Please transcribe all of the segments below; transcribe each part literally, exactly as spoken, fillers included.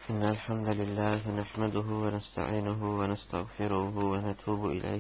إن الحمد لله نحمده ونستعينه ونستغفره ونتوب إليه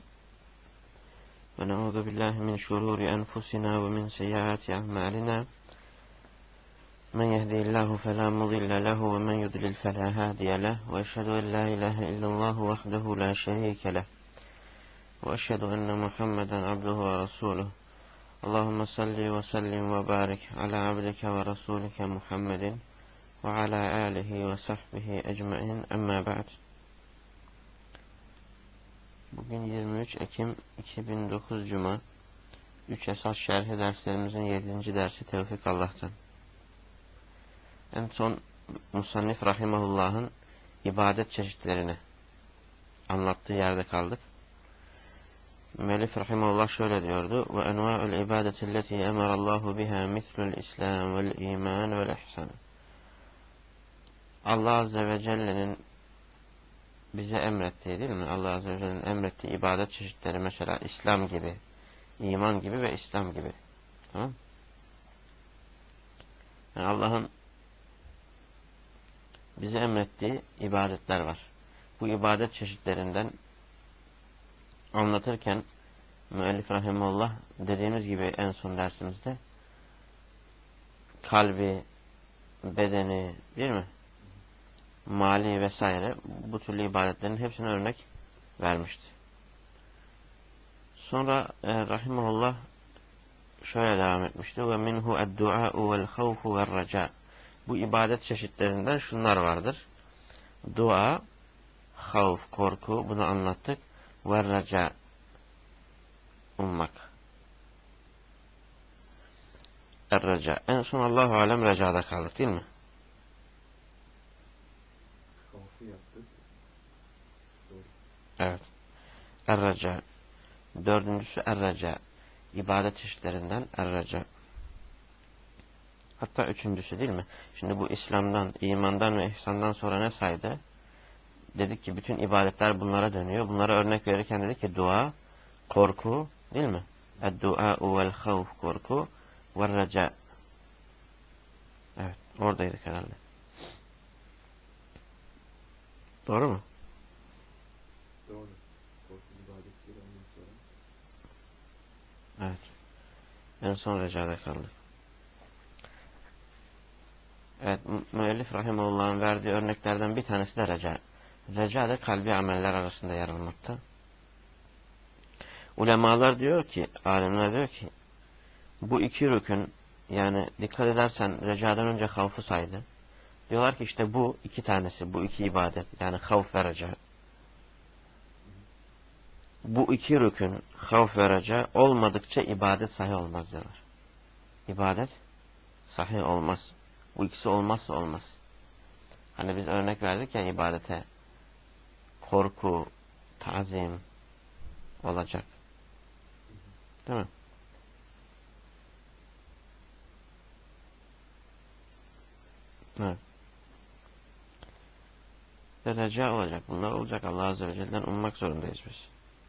ونعوذ بالله من شرور أنفسنا ومن سيئات أعمالنا من يهدي الله فلا مضل له ومن يضلل فلا هادي له وأشهد أن لا إله إلا الله وحده لا شريك له وأشهد أن محمدا عبده ورسوله اللهم صل وسلم وبارك على عبدك ورسولك محمد وعلى آله وصحبه ecmaîn. Amma ba'd. Bugün yirmi üç Ekim iki bin dokuz Cuma. üç esas şerhi derslerimizin yedinci dersi Tevfik Allah'tan. En son Musannif Rahimahullah'ın ibadet çeşitlerini anlattığı yerde kaldık. Müellif Rahimahullah şöyle diyordu: ve enva'ul ibadetilleti emarallahu biha mislul İslam vel iman vel ihsan. Allah Azze ve Celle'nin bize emrettiği, değil mi? Allah Azze ve Celle'nin emrettiği ibadet çeşitleri, mesela İslam gibi, iman gibi ve İslam gibi. Tamam? Yani Allah'ın bize emrettiği ibadetler var. Bu ibadet çeşitlerinden anlatırken müellif rahimahullah, dediğimiz gibi en son dersimizde, kalbi, bedeni, değil mi? Mali vesaire, bu türlü ibadetlerin hepsine örnek vermişti. Sonra e, rahimahullah şöyle devam etmişti: ve minhu ed-dua'u vel havfu vel raca. Bu ibadet çeşitlerinden şunlar vardır: dua, havf, korku, bunu anlattık, ve raca, ummak. Er-raca. En son Allahu alem racada kaldık, değil mi? Havfu yaptık. Doğru. Evet. Er-raca. Dördüncüsü er-raca. İbadet çeşitlerinden er-raca. Hatta üçüncüsü, değil mi? Şimdi bu İslam'dan, imandan ve ihsandan sonra ne saydı? Dedik ki bütün ibadetler bunlara dönüyor. Bunlara örnek verirken dedik ki dua, korku, değil mi? Ed-dua'u vel havf, korku, ve raca. Evet, oradaydık herhalde. Doğru mu? Doğru. Korku ibadetleri ondan sonra. Evet. En son recada kaldık. Evet, müellif rahimahullah'ın verdiği örneklerden bir tanesi de reca. Reca da kalbi ameller arasında yer almakta. Ulemalar diyor ki, alimler diyor ki, bu iki rükün, yani dikkat edersen recadan önce havfı saydı. Diyorlar ki işte bu iki tanesi, bu iki ibadet, yani havf ve reca. Bu iki rükün, havf ve reca olmadıkça ibadet sahih olmaz diyorlar. İbadet sahih olmaz. Bu ikisi olmazsa olmaz. Hani biz örnek verdik ya ibadete, korku, tazim olacak. Değil mi? Evet. Ve reca olacak. Bunlar olacak. Allah Azze ve Celle'den ummak zorundayız biz.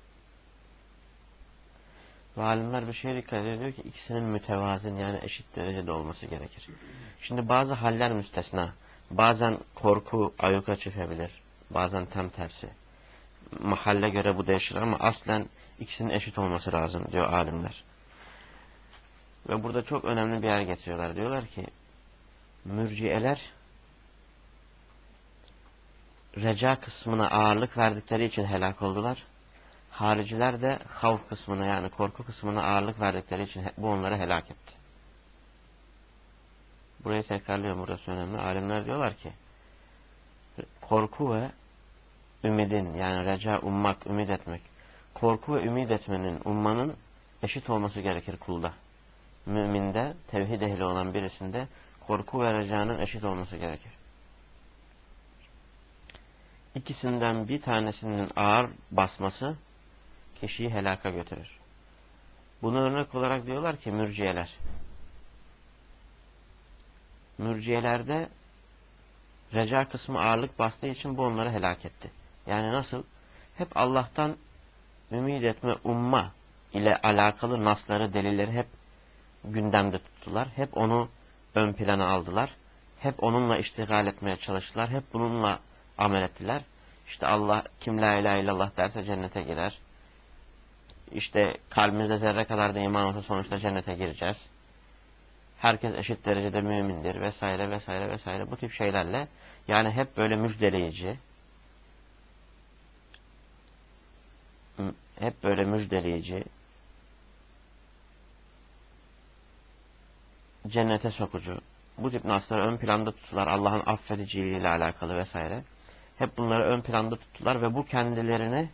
Ve alimler bir şeye dikkat ediyor ki ikisinin mütevazın, yani eşit derecede olması gerekir. Şimdi bazı haller müstesna. Bazen korku ayyuka çıkabilir. Bazen tam tersi. Mahalle göre bu değişir ama aslen ikisinin eşit olması lazım diyor alimler. Ve burada çok önemli bir yer getiriyorlar. Diyorlar ki mürciyeler reca kısmına ağırlık verdikleri için helak oldular. Hariciler de havf kısmına, yani korku kısmına ağırlık verdikleri için bu onları helak etti. Burayı tekrarlıyorum, burası önemli. Alimler diyorlar ki korku ve ümidin, yani reca, ummak, ümit etmek. Korku ve ümit etmenin, ummanın eşit olması gerekir kulda. Müminde, tevhid ehli olan birisinde korku ve recanın eşit olması gerekir. İkisinden bir tanesinin ağır basması kişiyi helaka götürür. Bunu örnek olarak diyorlar ki mürciyeler. Mürciyelerde reca kısmı ağırlık bastığı için bu onları helak etti. Yani nasıl? Hep Allah'tan ümit etme, umma ile alakalı nasları, delilleri hep gündemde tuttular. Hep onu ön plana aldılar. hep onunla iştigal etmeye çalıştılar. Hep bununla amel ettiler. İşte Allah kim la ilahe illallah derse cennete girer. İşte kalbimizde zerre kadar da iman olsa sonuçta cennete gireceğiz. Herkes eşit derecede mümindir vesaire vesaire vesaire. Bu tip şeylerle yani hep böyle müjdeleyici, hep böyle müjdeleyici, cennete sokucu, bu tip nasları ön planda tuttular. Allah'ın affediciliği ile alakalı vesaire. Hep bunları ön planda tuttular ve bu kendilerini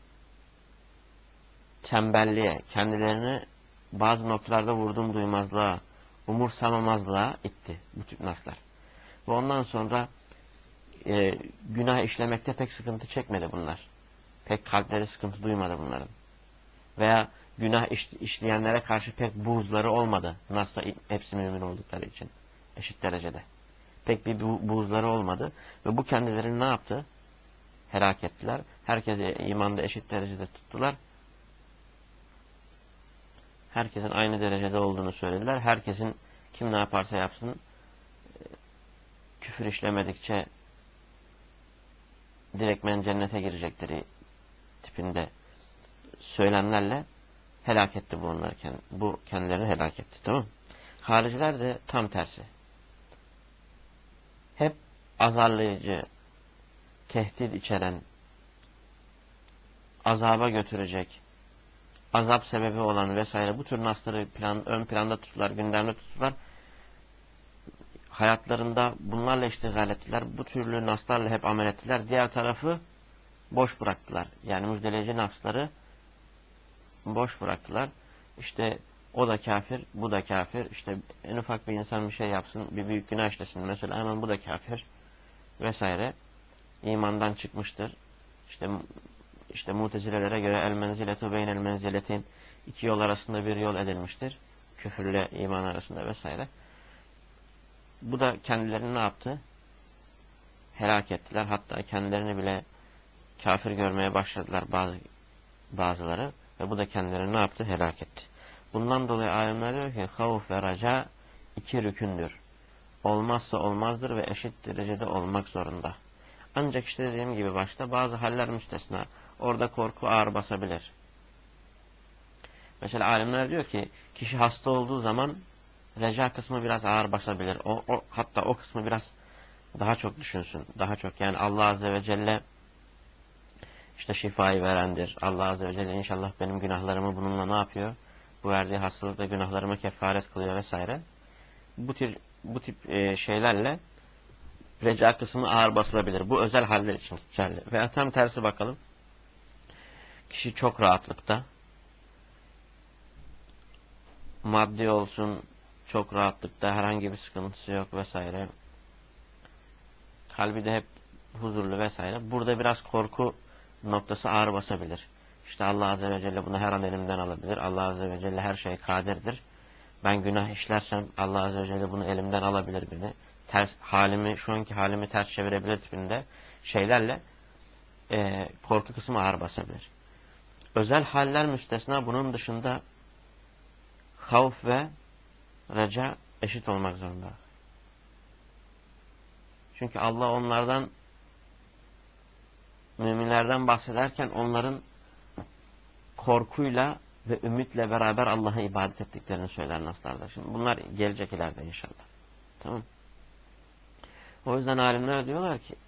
tembelliğe, kendilerini bazı noktalarda vurdum duymazlığa, umursamamazlığa itti bu tip naslar. Ve ondan sonra e, günah işlemekte pek sıkıntı çekmedi bunlar. Pek kalpleri sıkıntı duymadı bunların. Veya günah iş, işleyenlere karşı pek buğzları olmadı. Nasıl hepsi mümin oldukları için. Eşit derecede. Pek bir bu, buğzları olmadı. Ve bu kendilerini ne yaptı? Helak ettiler. Herkesi imanda eşit derecede tuttular. Herkesin aynı derecede olduğunu söylediler. Herkesin kim ne yaparsa yapsın küfür işlemedikçe direktmen cennete girecekleri tipinde söylemlerle helak etti bu onları. Bu kendilerini helak etti. Tamam mı? Hariciler de tam tersi. Hep azarlayıcı, tehdit içeren, azaba götürecek, azap sebebi olan vesaire bu tür nasları plan, ön planda tuttular, gündemde tuttular. Hayatlarında bunlarla iştigal ettiler. Bu türlü naslarla hep amel ettiler. Diğer tarafı boş bıraktılar. Yani müjdeleyici nasları boş bıraktılar. İşte o da kafir, bu da kafir. İşte en ufak bir insan bir şey yapsın, bir büyük günah işlesin. Mesela hemen bu da kafir vesaire. İmandan çıkmıştır. İşte işte Mutezilelere göre el menziletu beynel menziletin, iki yol arasında bir yol edilmiştir. Küfürle iman arasında vesaire. Bu da kendilerini ne yaptı? Helak ettiler. Hatta kendilerini bile kafir görmeye başladılar bazı bazıları ve bu da kendilerini ne yaptı? Helak etti. Bundan dolayı alimler diyor ki havf ve raca iki rükündür. Olmazsa olmazdır ve eşit derecede olmak zorunda. Ancak işte dediğim gibi başta bazı haller müstesna. Orada korku ağır basabilir. Mesela alimler diyor ki kişi hasta olduğu zaman reca kısmı biraz ağır basabilir. O, o, hatta o kısmı biraz daha çok düşünsün. Daha çok yani Allah Azze ve Celle işte şifayı verendir. Allah Azze ve Celle inşallah benim günahlarımı bununla ne yapıyor? Bu verdiği hastalıkla günahlarımı kefaret kılıyor vesaire. Bu tip, bu tip e, şeylerle reca kısmı ağır basılabilir. Bu özel haller için geçerli. Veya tam tersi bakalım. Kişi çok rahatlıkta. Maddi olsun, çok rahatlıkta, herhangi bir sıkıntısı yok vesaire. Kalbi de hep huzurlu vesaire. Burada biraz korku noktası ağır basabilir. İşte Allah Azze ve Celle bunu her an elimden alabilir. Allah Azze ve Celle her şeye kadirdir. Ben günah işlersem Allah Azze ve Celle bunu elimden alabilir beni. Ters, halimi, şu anki halimi ters çevirebilir tipinde şeylerle e, korku kısmı ağır basabilir. Özel haller müstesna, bunun dışında havf ve reca eşit olmak zorunda. Çünkü Allah onlardan, müminlerden bahsederken onların korkuyla ve ümitle beraber Allah'a ibadet ettiklerini söyler naslarda. Şimdi bunlar gelecek ileride inşallah. Tamam. O yüzden alimler diyorlar ki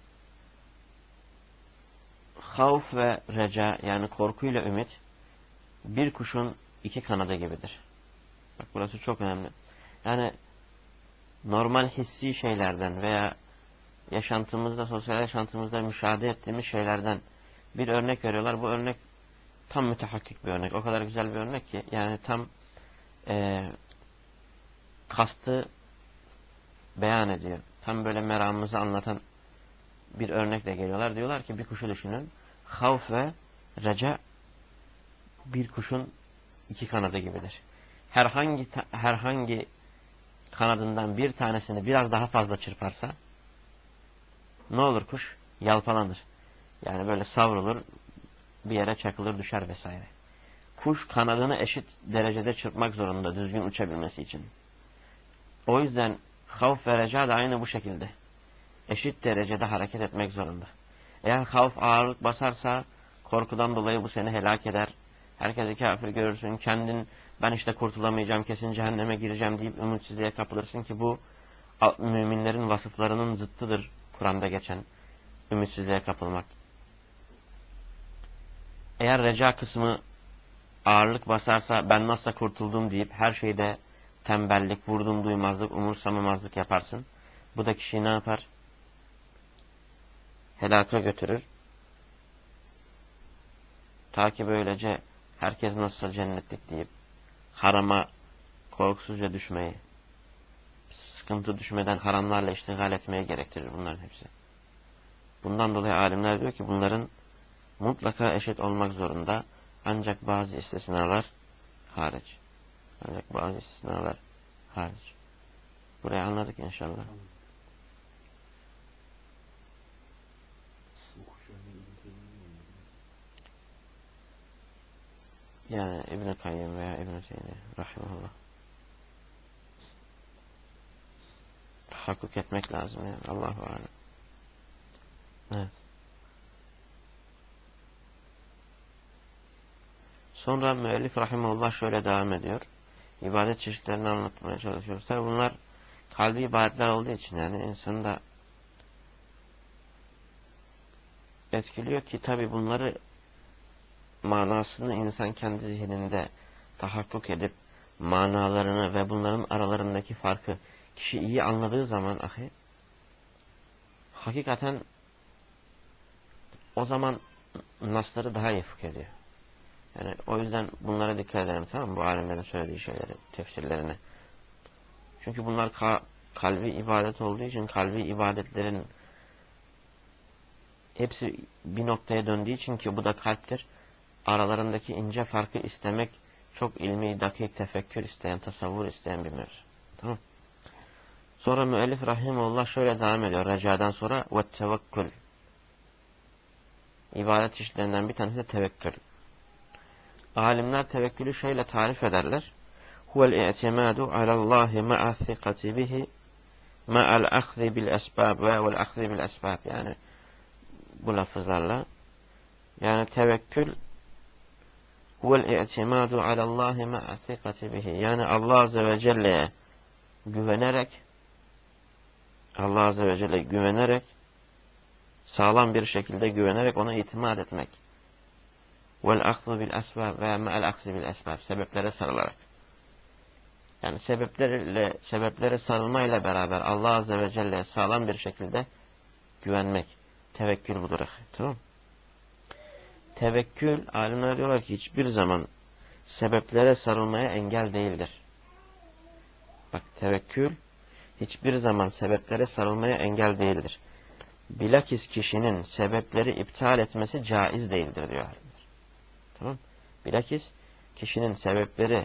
havf ve reca yani korkuyla ümit bir kuşun iki kanadı gibidir. Bak burası çok önemli. Yani normal hissi şeylerden veya yaşantımızda, sosyal yaşantımızda müşahede ettiğimiz şeylerden bir örnek veriyorlar. Bu örnek tam mütehakkik bir örnek. O kadar güzel bir örnek ki yani tam e, kastı beyan ediyor. Tam böyle meramımızı anlatan bir örnekle geliyorlar. Diyorlar ki bir kuşu düşünün. Havf ve reca bir kuşun iki kanadı gibidir. Herhangi herhangi kanadından bir tanesini biraz daha fazla çırparsa ne olur kuş? Yalpalanır. Yani böyle savrulur, bir yere çakılır, düşer vesaire. Kuş kanadını eşit derecede çırpmak zorunda düzgün uçabilmesi için. O yüzden Havf ve reca da aynı bu şekilde. Eşit derecede hareket etmek zorunda. Eğer havf ağırlık basarsa korkudan dolayı bu seni helak eder. Herkesi kafir görürsün. Kendin ben işte kurtulamayacağım, kesin cehenneme gireceğim deyip ümitsizliğe kapılırsın ki bu müminlerin vasıflarının zıttıdır Kur'an'da geçen ümitsizliğe kapılmak. Eğer reca kısmı ağırlık basarsa ben nasıl kurtuldum deyip her şeyde tembellik, vurdum duymazlık, umursamamazlık yaparsın. Bu da kişiyi ne yapar? Helaka götürür. Ta ki böylece herkes nasıl cennetlik deyip harama korkusuzca düşmeyi, sıkıntı düşmeden haramlarla iştigal etmeye gerektirir bunların hepsi. Bundan dolayı alimler diyor ki bunların mutlaka eşit olmak zorunda, ancak bazı istisnalar hariç. Ancak bazı istisnalar hariç. Burayı anladık inşallah. Yani İbn-i Kayyim veya İbn-i Teymiye rahimahullah. Tahakkuk etmek lazım yani. Allahu alem. Evet. Sonra müellif rahimahullah şöyle devam ediyor. İbadet çeşitlerini anlatmaya çalışıyoruz. Tabi bunlar kalbi ibadetler olduğu için yani insanı da etkiliyor ki tabi bunları manasını insan kendi zihninde tahakkuk edip manalarını ve bunların aralarındaki farkı kişi iyi anladığı zaman ahi hakikaten o zaman nasları daha iyi fıkh ediyor. Yani o yüzden bunlara dikkat edelim, tamam mı? Bu alimlerin söylediği şeyleri, tefsirlerini. Çünkü bunlar ka kalbi ibadet olduğu için kalbi ibadetlerin hepsi bir noktaya döndüğü için ki bu da kalptir. Aralarındaki ince farkı istemek çok ilmi, dakik, tefekkür isteyen, tasavvur isteyen bir mevzu. Tamam. Sonra müellif rahimullah şöyle devam ediyor. Recadan sonra ve tevekkül. İbadet çeşitlerinden bir tanesi de tevekkül. Alimler tevekkülü şöyle tarif ederler. Huvel i'timadu alallahi ma'a thikati bihi ma'al akhzi bil esbab ve vel akhzi bil esbab. Yani bu lafızlarla. Yani tevekkül huvel i'timadu alallahi ma'a thikati bihi. Yani Allah Azze ve Celle'ye güvenerek Allah Azze ve Celle güvenerek sağlam bir şekilde güvenerek ona itimat etmek. Vel akhzu bil esbab ve ma'al akhzi bil esbab. Sebeplere sarılarak. Yani sebeplerle, sebeplere sarılmayla beraber Allah Azze ve Celle'ye sağlam bir şekilde güvenmek. Tevekkül budur. Tamam. Tevekkül, alimler diyorlar ki hiçbir zaman sebeplere sarılmaya engel değildir. Bak, tevekkül hiçbir zaman sebeplere sarılmaya engel değildir. Bilakis kişinin sebepleri iptal etmesi caiz değildir diyor alimler. Tamam. Bilakis kişinin sebepleri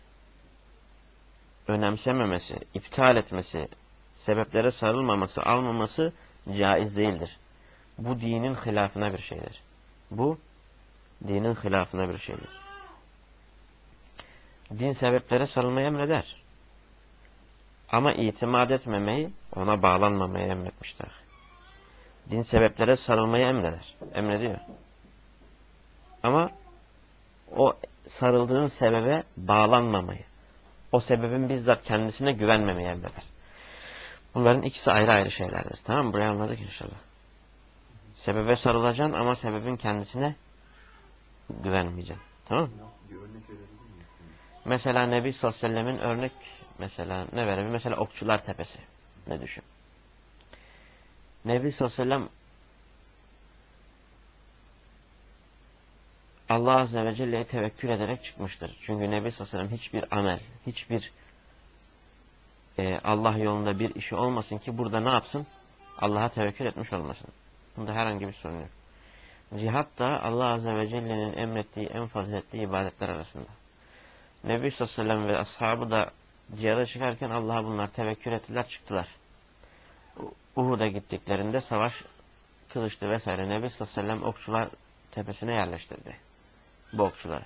önemsememesi, iptal etmesi, sebeplere sarılmaması, almaması caiz değildir. Bu dinin hilafına bir şeydir. Bu dinin hilafına bir şeydir. Din sebeplere sarılmayı emreder. Ama itimat etmemeyi, ona bağlanmamayı emretmişler. Din sebeplere sarılmayı emreder. Emrediyor. Ama o sarıldığın sebebe bağlanmamayı, o sebebin bizzat kendisine güvenmemeyi emreder. Bunların ikisi ayrı ayrı şeylerdir. Tamam mı? Burayı anladık inşallah. Sebebe sarılacaksın ama sebebin kendisine güvenmeyeceksin. Tamam mı? Mesela Nebi sallallahu aleyhi ve sellemin örnek mesela ne verebilir? Mesela Okçular Tepesi. Ne düşün? Nebi sallallahu aleyhi ve sellem Allah Azze ve Celle'ye tevekkül ederek çıkmıştır. Çünkü Nebi sallallahu aleyhi ve sellem hiçbir amel, hiçbir e, Allah yolunda bir işi olmasın ki burada ne yapsın? Allah'a tevekkül etmiş olmasın. Bunda herhangi bir sorun yok. Cihat da Allah Azze ve Celle'nin emrettiği en faziletli ibadetler arasında. Nebi sallallahu aleyhi ve sellem ve ashabı da cihada çıkarken Allah'a bunlar tevekkül ettiler, çıktılar. Uhud'a gittiklerinde savaş kızıştı vesaire. Nebi sallallahu aleyhi ve sellem okçular tepesine yerleştirdi. Bu okçuları.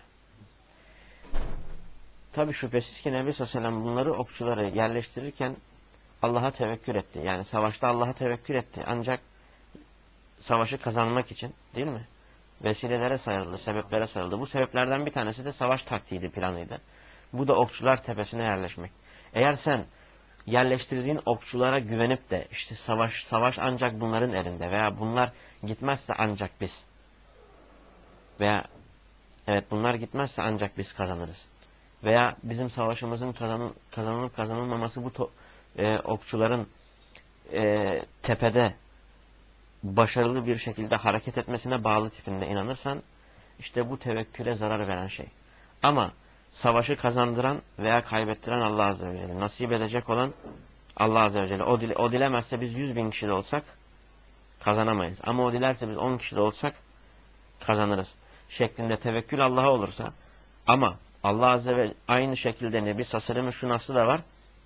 Tabi şüphesiz ki Nebi sallallahu aleyhi ve sellem bunları okçuları yerleştirirken Allah'a tevekkül etti. Yani savaşta Allah'a tevekkül etti. Ancak savaşı kazanmak için, değil mi? Vesilelere sayıldı, sebeplere sayıldı. Bu sebeplerden bir tanesi de savaş taktiğiydi, planıydı. Bu da okçular tepesine yerleşmek. Eğer sen yerleştirdiğin okçulara güvenip de işte savaş savaş ancak bunların elinde veya bunlar gitmezse ancak biz veya evet bunlar gitmezse ancak biz kazanırız. Veya bizim savaşımızın kazanın, kazanılıp kazanılmaması bu to, e, okçuların e, tepede başarılı bir şekilde hareket etmesine bağlı tipinde inanırsan işte bu tevekküle zarar veren şey. Ama savaşı kazandıran veya kaybettiren Allah Azze ve Celle. Nasip edecek olan Allah Azze ve Celle. O, dile, o dilemezse biz yüz bin kişi de olsak kazanamayız. Ama o dilerse biz on kişi de olsak kazanırız. Şeklinde tevekkül Allah'a olursa ama Allah Azze ve aynı şekilde Nebi Sallallahu şu nasıl da var.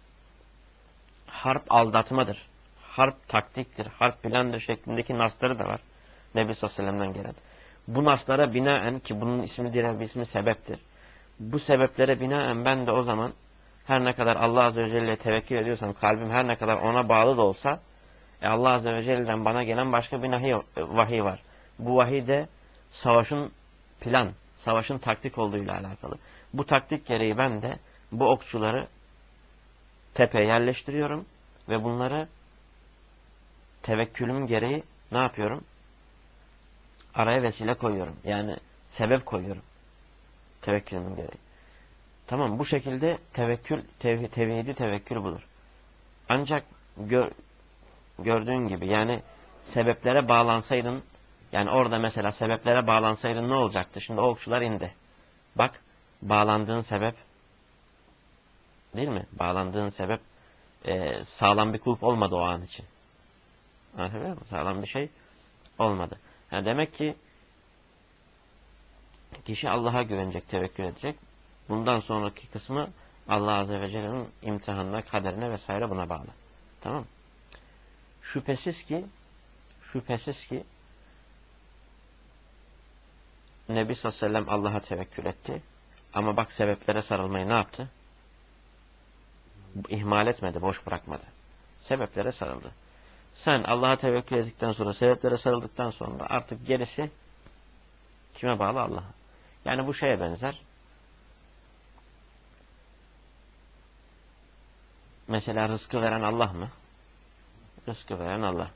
Harp aldatmadır. Harp taktiktir. Harp plandır şeklindeki nasları da var. Nebi Sallallahu gelen. Bu naslara binaen ki bunun ismi diğer bir ismi sebeptir. Bu sebeplere binaen ben de o zaman her ne kadar Allah Azze ve Celle'ye tevekkül ediyorsam kalbim her ne kadar ona bağlı da olsa e Allah Azze ve Celle'den bana gelen başka bir nahi, vahiy var. Bu vahiy de savaşın plan, savaşın taktik olduğuyla alakalı. Bu taktik gereği ben de bu okçuları tepeye yerleştiriyorum ve bunları tevekkülüm gereği ne yapıyorum? Araya vesile koyuyorum. Yani sebep koyuyorum. Tevekkülüm gereği. Tamam bu şekilde tevekkül, tev tevhidi tevekkül budur. Ancak gör, gördüğün gibi yani sebeplere bağlansaydın yani orada mesela sebeplere bağlansaydın ne olacaktı? Şimdi o okçular indi. Bak bağlandığın sebep değil mi? Bağlandığın sebep e, sağlam bir kulp olmadı o an için. Anlatabiliyor muyum? Sağlam bir şey olmadı. Yani demek ki kişi Allah'a güvenecek, tevekkül edecek. Bundan sonraki kısmı Allah Azze ve Celle'nin imtihanına, kaderine vesaire buna bağlı. Tamam mı? Şüphesiz ki şüphesiz ki Nebi sallallahu aleyhi ve sellem Allah'a tevekkül etti. Ama bak sebeplere sarılmayı ne yaptı? İhmal etmedi, boş bırakmadı. Sebeplere sarıldı. Sen Allah'a tevekkül ettikten sonra, sebeplere sarıldıktan sonra artık gerisi kime bağlı? Allah'a. Yani bu şeye benzer. Mesela rızkı veren Allah mı? Rızkı veren Allah.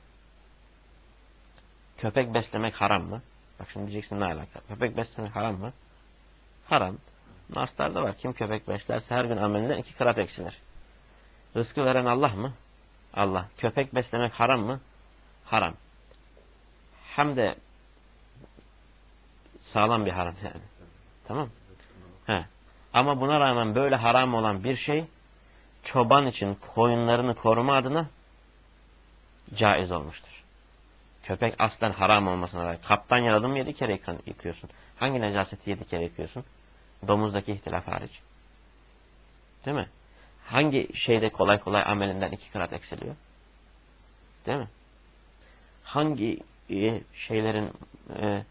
Köpek beslemek haram mı? Bak şimdi diyeceksin ne alaka? Köpek beslemek haram mı? Haram. Naslarda var. Kim köpek beslerse her gün amelinden iki kırat eksilir. Rızkı veren Allah mı? Allah. Köpek beslemek haram mı? Haram. Hem de sağlam bir haram yani. Tamam. He. Ama buna rağmen böyle haram olan bir şey çoban için koyunlarını koruma adına caiz olmuştur. Köpek aslen haram olmasına rağmen kaptan yaladın mı yedi kere yıkıyorsun. Hangi necaseti yedi kere yıkıyorsun? Domuzdaki ihtilaf hariç. Değil mi? Hangi şeyde kolay kolay amelinden iki kırat eksiliyor? Değil mi? Hangi e, şeylerin e,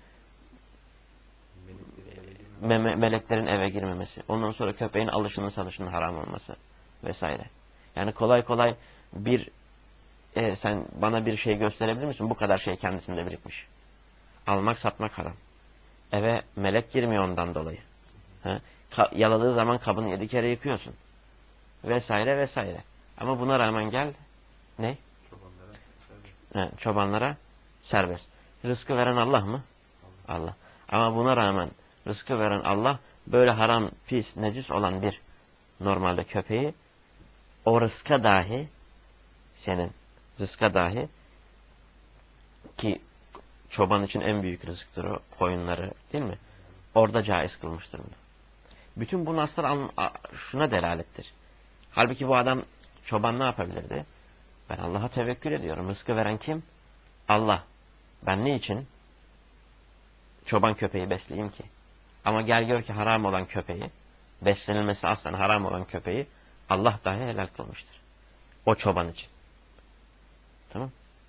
me meleklerin eve girmemesi, ondan sonra köpeğin alışının satışının haram olması vesaire. Yani kolay kolay bir e, sen bana bir şey gösterebilir misin? Bu kadar şey kendisinde birikmiş. Almak satmak haram. Eve melek girmiyor ondan dolayı. Ha? Yaladığı zaman kabını yedi kere yıkıyorsun. Vesaire vesaire. Ama buna rağmen gel ne? Çobanlara serbest. Ha, çobanlara serbest. Rızkı veren Allah mı? Allah. Allah. Ama buna rağmen rızkı veren Allah böyle haram, pis, necis olan bir normalde köpeği o rızka dahi senin rızka dahi ki çoban için en büyük rızıktır o koyunları değil mi? Orada caiz kılmıştır bunu. Bütün bu naslar şuna delalettir. Halbuki bu adam çoban ne yapabilirdi? Ben Allah'a tevekkül ediyorum. Rızkı veren kim? Allah. Ben ne için çoban köpeği besleyeyim ki? Ama gel gör ki haram olan köpeği, beslenilmesi aslen haram olan köpeği Allah dahi helal kılmıştır. O çoban için. Tamam.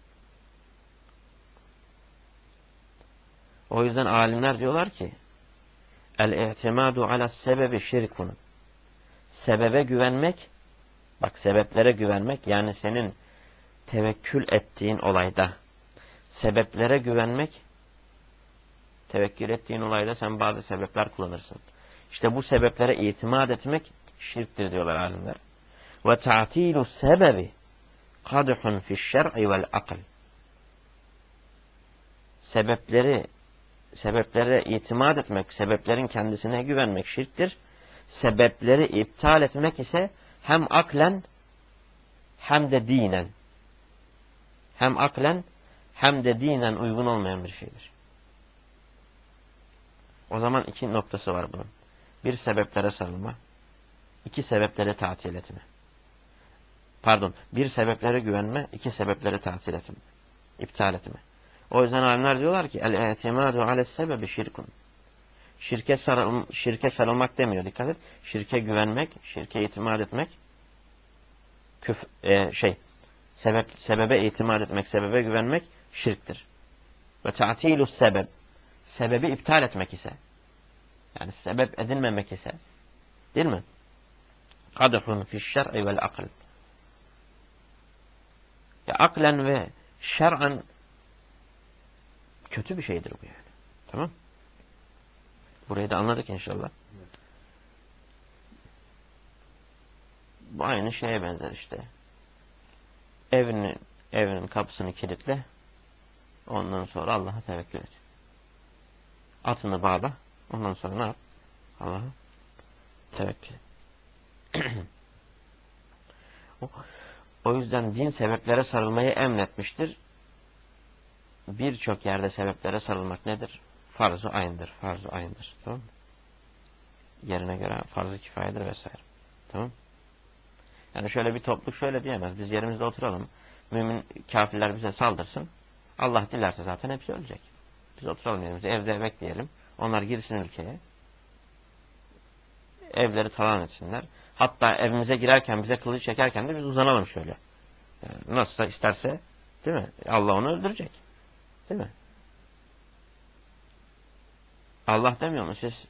O yüzden alimler diyorlar ki el-i'timadu ala sebebi şirkun. Sebebe güvenmek Bak, sebeplere güvenmek, yani senin tevekkül ettiğin olayda sebeplere güvenmek, tevekkül ettiğin olayda sen bazı sebepler kullanırsın. İşte bu sebeplere itimat etmek şirktir diyorlar alimler. Ve ta'tilu sebebi kadhun fi'ş-şer'i vel akl. Sebepleri, sebeplere itimat etmek, sebeplerin kendisine güvenmek şirktir. Sebepleri iptal etmek ise hem aklen hem de dinen, hem aklen hem de dinen uygun olmayan bir şeydir. O zaman iki noktası var bunun. Bir, sebeplere sarılma. İki, sebepleri tatil etme. Pardon, bir, sebeplere güvenme. İki, sebepleri tatil etme. İptal etme. O yüzden alimler diyorlar ki el-i'timadu ales sebebi şirkun. Şirke, sarıl, şirke sarılmak demiyor, dikkat et. Şirke güvenmek, şirke itimat etmek, küf, e, şey, sebep, sebebe itimat etmek, sebebe güvenmek şirktir. Ve ta'tilus sebep, sebebi iptal etmek ise, yani sebep edinmemek ise, değil mi? Kadhun fi'ş-şer'i vel akl. Ya aklen ve şer'an kötü bir şeydir bu yani. Tamam? Burayı da anladık inşallah. Evet. Bu aynı şeye benzer işte. Evinin, evinin kapısını kilitle. Ondan sonra Allah'a tevekkül et. Atını bağla. Ondan sonra ne yap? Allah'a tevekkül et. o, o yüzden din sebeplere sarılmayı emretmiştir. Birçok yerde sebeplere sarılmak nedir? Farz-ı aynıdır. Farz-ı aynıdır. Tamam mı? Yerine göre farz-ı kifayedir vesaire. Tamam mı? Yani şöyle bir topluluk şöyle diyemez. Biz yerimizde oturalım. Mümin kafirler bize saldırsın. Allah dilerse zaten hepsi ölecek. Biz oturalım yerimizde. Evde bekleyelim. Onlar girsin ülkeye. Evleri talan etsinler. Hatta evimize girerken, bize kılıç çekerken de biz uzanalım şöyle. Yani nasılsa isterse, değil mi? Allah onu öldürecek. Değil mi? Allah demiyor mu? Siz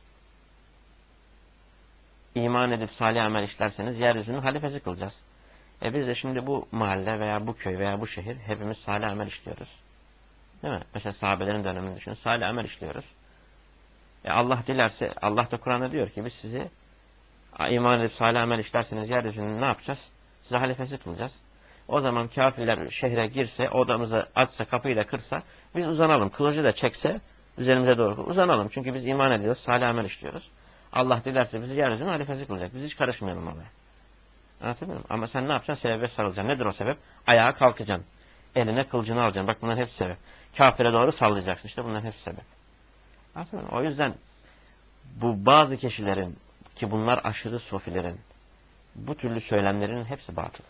iman edip salih amel işlerseniz yeryüzünün halifesi kılacağız. E biz de şimdi bu mahalle veya bu köy veya bu şehir hepimiz salih amel işliyoruz. Değil mi? Mesela sahabelerin dönemini düşünün. Salih amel işliyoruz. E Allah dilerse, Allah da Kur'an'da diyor ki biz sizi iman edip salih amel işlerseniz yeryüzünün ne yapacağız? Size halifesi kılacağız. O zaman kafirler şehre girse, odamızı açsa, kapıyı da kırsa, biz uzanalım. Kılıcı da çekse, üzerimize doğru uzanalım. Çünkü biz iman ediyoruz, salih amel işliyoruz. Allah dilerse bizi yeryüzünün halifesi kılacak. Biz hiç karışmayalım olaya. Anlatabiliyor muyum? Ama sen ne yapacaksın? Sebebe sarılacaksın. Nedir o sebep? Ayağa kalkacaksın. Eline kılıcını alacaksın. Bak bunların hepsi sebep. Kafire doğru sallayacaksın. İşte bunların hepsi sebep. Anlatabiliyor muyum? O yüzden bu bazı kişilerin, ki bunlar aşırı sofilerin, bu türlü söylemlerin hepsi batıl.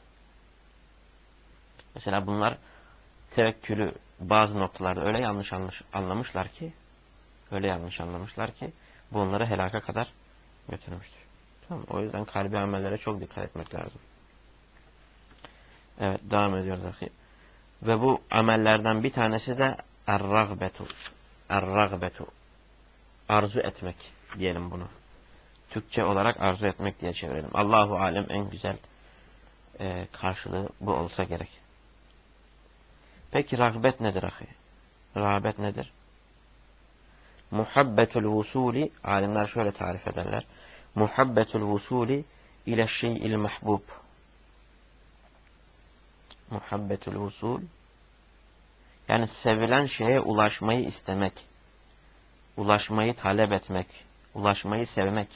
Mesela bunlar tevekkülü bazı noktalarda öyle yanlış anlamışlar ki, öyle yanlış anlamışlar ki bu onları helaka kadar götürmüştür. Tamam. O yüzden kalbi amellere çok dikkat etmek lazım. Evet, devam ediyoruz akı. Ve bu amellerden bir tanesi de er-ragbetu. Er-ragbetu. Arzu etmek diyelim bunu. Türkçe olarak arzu etmek diye çevirelim. Allahu alem en güzel e, karşılığı bu olsa gerek. Peki rağbet nedir ahi? Rağbet nedir? Muhabbetul vusuli, alimler şöyle tarif ederler. Muhabbetul vusuli ile şey'il mahbub. Muhabbetul vusul, yani sevilen şeye ulaşmayı istemek, ulaşmayı talep etmek, ulaşmayı sevmek.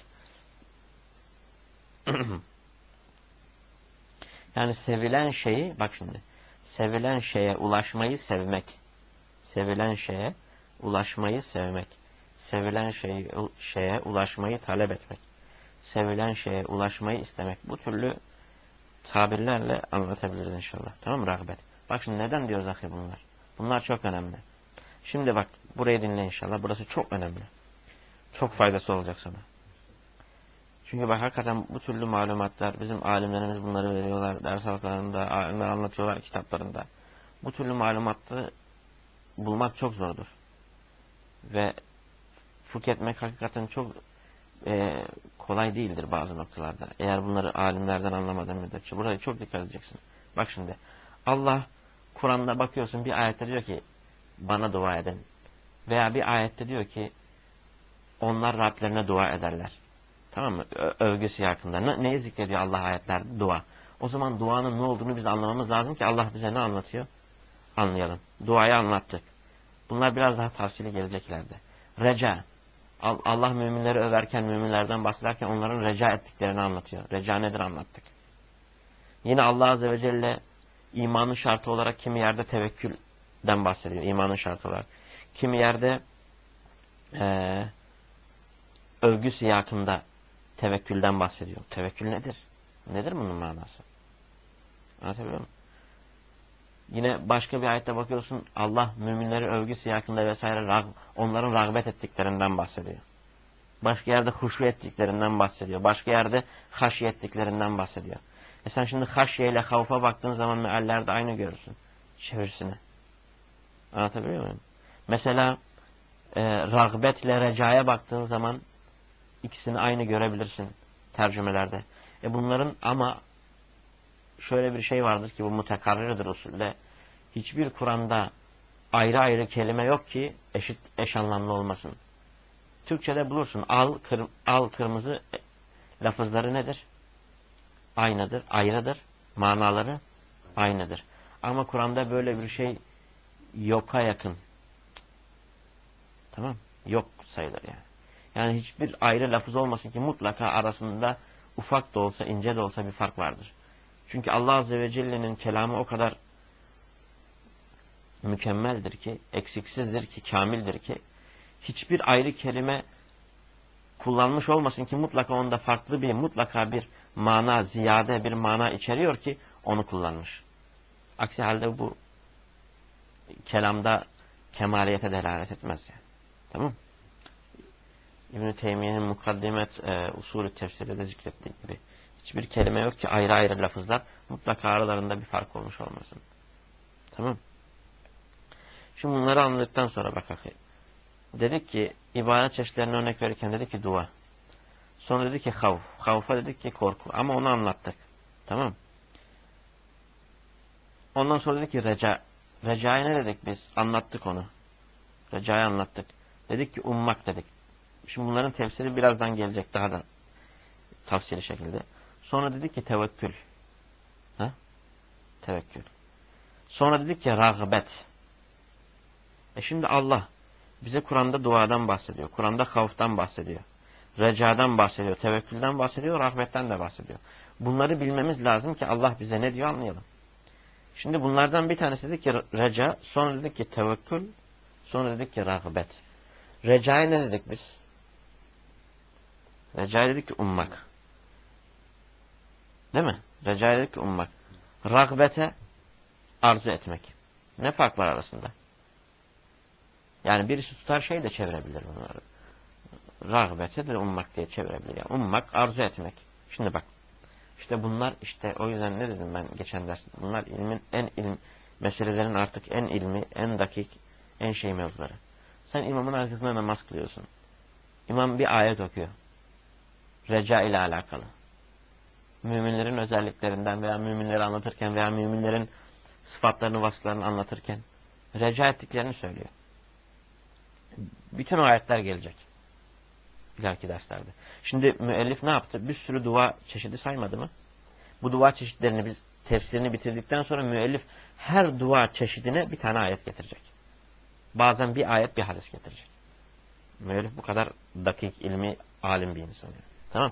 Yani sevilen şeyi, bak şimdi, sevilen şeye ulaşmayı sevmek, sevilen şeye ulaşmayı sevmek, sevilen şeye, şeye ulaşmayı talep etmek, sevilen şeye ulaşmayı istemek. Bu türlü tabirlerle anlatabiliriz inşallah. Tamam mı rağbet? Bak şimdi neden diyoruz ahi bunlar? Bunlar çok önemli. Şimdi bak burayı dinle inşallah. Burası çok önemli. Çok faydası olacak sana. Çünkü bak hakikaten bu türlü malumatlar, bizim alimlerimiz bunları veriyorlar. Ders halkalarında, alimler anlatıyorlar kitaplarında. Bu türlü malumatı bulmak çok zordur. Ve fıkh etmek hakikaten çok e, kolay değildir bazı noktalarda. Eğer bunları alimlerden anlamadığın müddetçe. Buraya çok dikkat edeceksin. Bak şimdi. Allah Kur'an'da bakıyorsun bir ayette diyor ki bana dua edin. Veya bir ayette diyor ki onlar Rablerine dua ederler. Tamam mı? Ö övgü siyakında. Ne, neyi zikrediyor Allah ayetlerde? Dua. O zaman duanın ne olduğunu biz anlamamız lazım ki Allah bize ne anlatıyor? Anlayalım. Duayı anlattık. Bunlar biraz daha tavsiyeli geleceklerde. Reca. Allah müminleri överken, müminlerden bahsederken onların reca ettiklerini anlatıyor. Reca nedir anlattık. Yine Allah Azze ve Celle imanın şartı olarak kimi yerde tevekkülden bahsediyor. İmanın şartı olarak. Kimi yerde ee, övgü siyakında tevekkülden bahsediyor. Tevekkül nedir? Nedir bunun manası? Anlatabiliyor muyum? Yine başka bir ayette bakıyorsun Allah müminleri övgü siyakında vesaire onların rağbet ettiklerinden bahsediyor. Başka yerde huşu ettiklerinden bahsediyor. Başka yerde haşye ettiklerinden bahsediyor. E sen şimdi haşye ile havfa baktığın zaman meallerde aynı görürsün. Çevirisini. Anlatabiliyor muyum? Mesela e, rağbet ile recaya baktığın zaman ikisini aynı görebilirsin tercümelerde. E bunların ama şöyle bir şey vardır ki bu mutekarrirdir usulde. Hiçbir Kur'an'da ayrı ayrı kelime yok ki eşit eş anlamlı olmasın. Türkçe'de bulursun. Al, kır, al kırmızı lafızları nedir? Aynıdır, ayrıdır. Manaları aynıdır. Ama Kur'an'da böyle bir şey yoka yakın. Tamam? Yok sayılır yani. Yani hiçbir ayrı lafız olmasın ki mutlaka arasında ufak da olsa, ince de olsa bir fark vardır. Çünkü Allah Azze ve Celle'nin kelamı o kadar mükemmeldir ki, eksiksizdir ki, kamildir ki, hiçbir ayrı kelime kullanmış olmasın ki mutlaka onda farklı bir, mutlaka bir mana, ziyade bir mana içeriyor ki onu kullanmış. Aksi halde bu kelamda kemaliyete delalet etmez yani. Tamam. İbn-i Teymiye'nin mukaddimet e, usulü tefsirde de zikrettiği gibi hiçbir kelime yok ki ayrı ayrı lafızlar mutlaka aralarında bir fark olmuş olmasın. Tamam. Şimdi bunları anladıktan sonra bakayım. Dedik ki ibadet çeşitlerine örnek verirken dedik ki dua. Sonra dedik ki havf. Havfa dedik ki korku. Ama onu anlattık. Tamam. Ondan sonra dedik ki reca. Reca'ya ne dedik biz? Anlattık onu. Reca'yı anlattık. Dedik ki ummak dedik. Şimdi bunların tefsiri birazdan gelecek daha da tavsiyeli şekilde. Sonra dedik ki tevekkül. Ha? Tevekkül. Sonra dedik ki rağbet. E şimdi Allah bize Kur'an'da duadan bahsediyor. Kur'an'da havftan bahsediyor. Recadan bahsediyor. Tevekkülden bahsediyor. Rahmetten de bahsediyor. Bunları bilmemiz lazım ki Allah bize ne diyor anlayalım. Şimdi bunlardan bir tanesi dedi ki reca. Sonra dedik ki tevekkül. Sonra dedik ki rağbet. Reca'ya ne dedik biz? Reca'ya dedik ki ummak. Değil mi? Reca'ya dedik ki ummak. Rağbete arzu etmek. Ne fark var arasında? Yani birisi tutar şey de çevirebilir bunları. Rağbete de ummak diye çevirebilir. Yani ummak, arzu etmek. Şimdi bak. İşte bunlar işte o yüzden ne dedim ben geçen derste. Bunlar ilmin en ilim meselelerin artık en ilmi, en dakik, en şey mevzuları. Sen imamın arkasında namaz kılıyorsun. İmam bir ayet okuyor. Reca ile alakalı. Müminlerin özelliklerinden veya müminleri anlatırken veya müminlerin sıfatlarını, vasıflarını anlatırken reca ettiklerini söylüyor. Bütün o ayetler gelecek. İleriki derslerde. Şimdi müellif ne yaptı? Bir sürü dua çeşidi saymadı mı? Bu dua çeşitlerini biz tefsirini bitirdikten sonra müellif her dua çeşidine bir tane ayet getirecek. Bazen bir ayet bir hadis getirecek. Müellif bu kadar dakik, ilmi, alim bir insan. Yani. Tamam.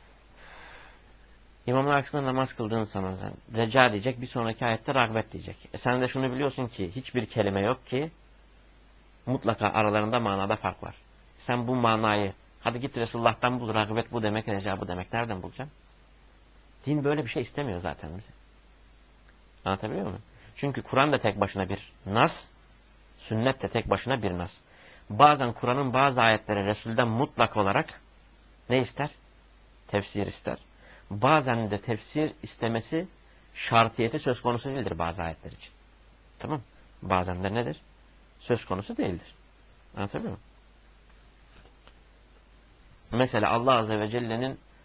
İmamın arkasında namaz kıldığın zaman reca diyecek, bir sonraki ayette rağbet diyecek. E sen de şunu biliyorsun ki hiçbir kelime yok ki mutlaka aralarında manada fark var. Sen bu manayı hadi git Resulullah'tan bul, rağbet bu demek, reca bu demek. Nereden bulacaksın? Din böyle bir şey istemiyor zaten bize. Anlatabiliyor muyum? Çünkü Kur'an da tek başına bir nas, sünnet de tek başına bir nas. Bazen Kur'an'ın bazı ayetleri Resul'den mutlak olarak ne ister? Tefsir ister. Bazen de tefsir istemesi şartiyeti söz konusu değildir bazı ayetler için. Tamam. Bazen de nedir? Söz konusu değildir. Anlatabiliyor muyum? Mesela Allah Azze ve Celle'nin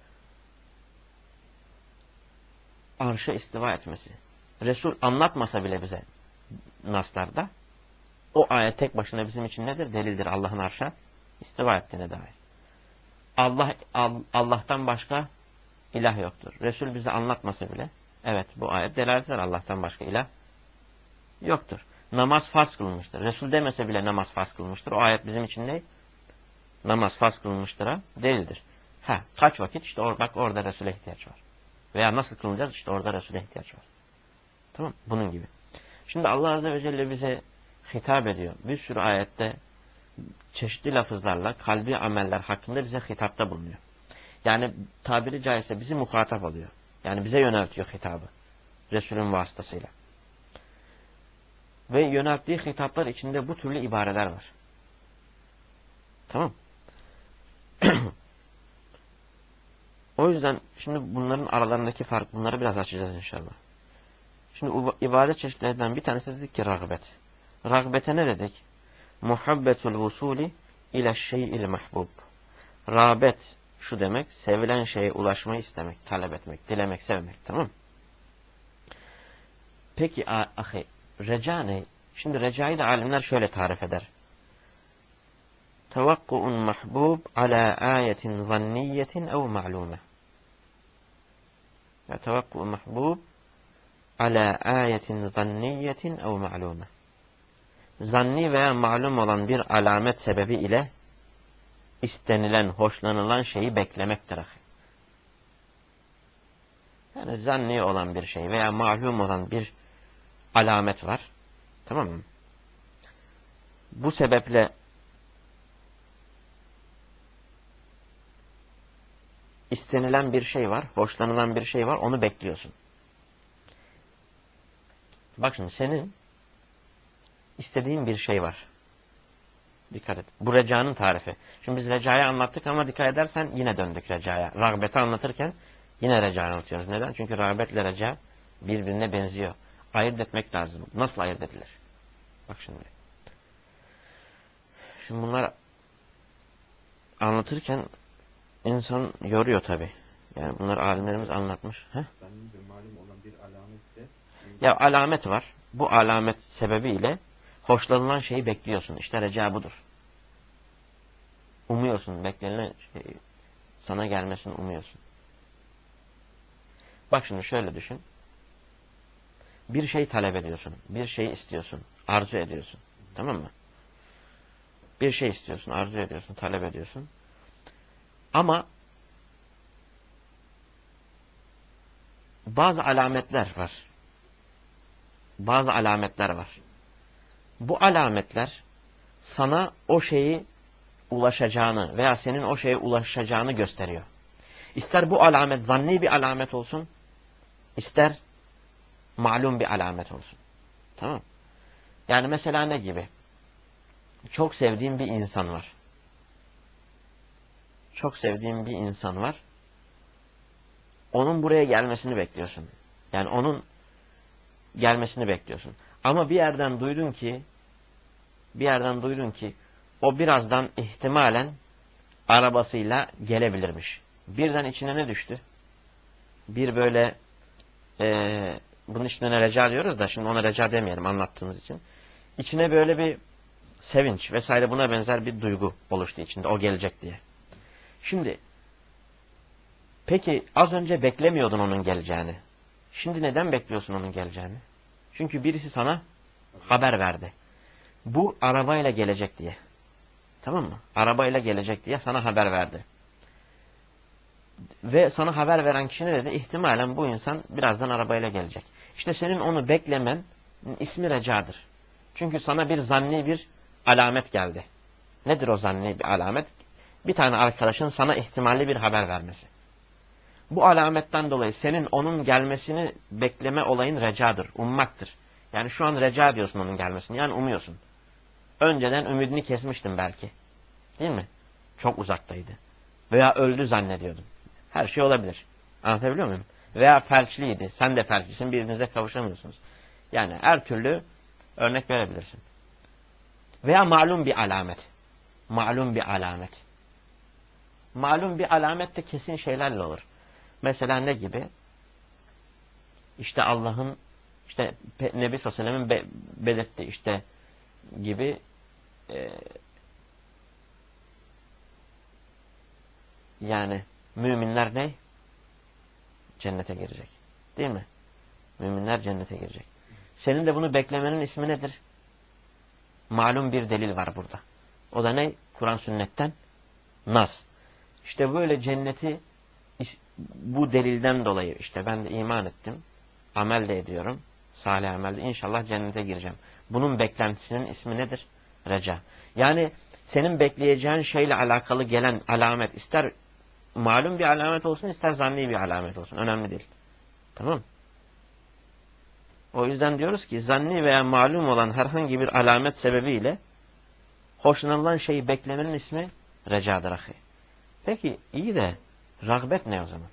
arşa istiva etmesi. Resul anlatmasa bile bize naslarda o ayet tek başına bizim için nedir? Delildir Allah'ın arşa istiva ettiğine dair. Allah Allah'tan başka ilah yoktur. Resul bize anlatmasa bile evet bu ayet delalet eder Allah'tan başka ilah yoktur. Namaz farz kılınmıştır. Resul demese bile namaz farz kılınmıştır. O ayet bizim için ne? Namaz farz kılınmıştır ha? Değildir. Ha, kaç vakit? İşte or bak orada Resul'e ihtiyaç var. Veya nasıl kılınacağız? İşte orada Resul'e ihtiyaç var. Tamam, bunun gibi. Şimdi Allah Azze ve Celle bize hitap ediyor. Bir sürü ayette çeşitli lafızlarla kalbi ameller hakkında bize hitapta bulunuyor. Yani tabiri caizse bizi muhatap alıyor. Yani bize yöneltiyor hitabı. Resul'ün vasıtasıyla. Ve yönelttiği hitaplar içinde bu türlü ibareler var. Tamam. O yüzden şimdi bunların aralarındaki fark, bunları biraz açacağız inşallah. Şimdi ibadet çeşitlerinden bir tanesi dedik ki rağbet. Rağbete ne dedik? Muhabbetul vusuli ile şey'il mahbub. Rağbet şu demek, sevilen şeye ulaşmayı istemek, talep etmek, dilemek, sevmek. Tamam. Peki ahi, reca ne? Şimdi recayı da alimler şöyle tarif eder. Tevakku'un mahbub ala ayetin zanniyetin ev ma'lume. Ya tevakku'un mahbub ala ayetin zanniyetin ev ma'lume. Zanni veya malum olan bir alamet sebebi ile istenilen, hoşlanılan şeyi beklemektir. Yani zanni olan bir şey veya malum olan bir alamet var. Tamam mı? Bu sebeple istenilen bir şey var, hoşlanılan bir şey var, onu bekliyorsun. Bak şimdi senin istediğin bir şey var. Dikkat et. Bu recanın tarifi. Şimdi biz recayı anlattık ama dikkat edersen yine döndük recaya. Rağbeti anlatırken yine recayı anlatıyoruz. Neden? Çünkü rağbetle reca birbirine benziyor. Ayırt etmek lazım. Nasıl ayırt edilir? Bak şimdi. Şimdi bunlar anlatırken insan yoruyor tabi. Yani bunları alimlerimiz anlatmış. Heh? Malum olan bir alamet de... Ya alamet var. Bu alamet sebebiyle hoşlanılan şeyi bekliyorsun. İşte reca budur. Umuyorsun. Beklenen şey, sana gelmesini umuyorsun. Bak şimdi şöyle düşün. Bir şey talep ediyorsun. Bir şey istiyorsun. Arzu ediyorsun. Tamam mı? Bir şey istiyorsun. Arzu ediyorsun. Talep ediyorsun. Ama bazı alametler var. Bazı alametler var. Bu alametler sana o şeyi ulaşacağını veya senin o şeye ulaşacağını gösteriyor. İster bu alamet zanni bir alamet olsun, ister malum bir alamet olsun. Tamam. Yani mesela ne gibi? Çok sevdiğim bir insan var. Çok sevdiğim bir insan var. Onun buraya gelmesini bekliyorsun. Yani onun gelmesini bekliyorsun. Ama bir yerden duydun ki bir yerden duydun ki o birazdan ihtimalen arabasıyla gelebilirmiş. Birden içine ne düştü? Bir böyle e, bunun içine reca diyoruz da şimdi ona reca demeyelim anlattığımız için. İçine böyle bir sevinç vesaire buna benzer bir duygu oluştu içinde o gelecek diye. Şimdi peki az önce beklemiyordun onun geleceğini. Şimdi neden bekliyorsun onun geleceğini? Çünkü birisi sana haber verdi. Bu arabayla gelecek diye. Tamam mı? Arabayla gelecek diye sana haber verdi. Ve sana haber veren kişi ne dedi? İhtimalen bu insan birazdan arabayla gelecek. İşte senin onu beklemen ismi recadır. Çünkü sana bir zanni bir alamet geldi. Nedir o zanni bir alamet? Bir tane arkadaşın sana ihtimalli bir haber vermesi. Bu alametten dolayı senin onun gelmesini bekleme olayın recadır, ummaktır. Yani şu an reca diyorsun onun gelmesini, yani umuyorsun. Önceden ümidini kesmiştin belki. Değil mi? Çok uzaktaydı. Veya öldü zannediyordun. Her şey olabilir. Anlatabiliyor muyum? Veya felçliydi. Sen de felçlisin. Birbirinize kavuşamıyorsunuz. Yani her türlü örnek verebilirsin. Veya malum bir alamet. Malum bir alamet. Malum bir alamet de kesin şeylerle olur. Mesela ne gibi? işte Allah'ın işte Nebi sallallahu aleyhi ve sellem'in be, belirtti işte gibi e, yani müminler ne? Cennete girecek. Değil mi? Müminler cennete girecek. Senin de bunu beklemenin ismi nedir? Malum bir delil var burada. O da ne? Kur'an sünnetten nas. İşte böyle cenneti bu delilden dolayı işte ben de iman ettim. Amel de ediyorum. Salih amel de. İnşallah cennete gireceğim. Bunun beklentisinin ismi nedir? Reca. Yani senin bekleyeceğin şeyle alakalı gelen alamet ister malum bir alamet olsun ister zanni bir alamet olsun. Önemli değil. Tamam. O yüzden diyoruz ki zanni veya malum olan herhangi bir alamet sebebiyle hoşlanılan şeyi beklemenin ismi recadır ahi. Peki iyi de rağbet ne o zaman?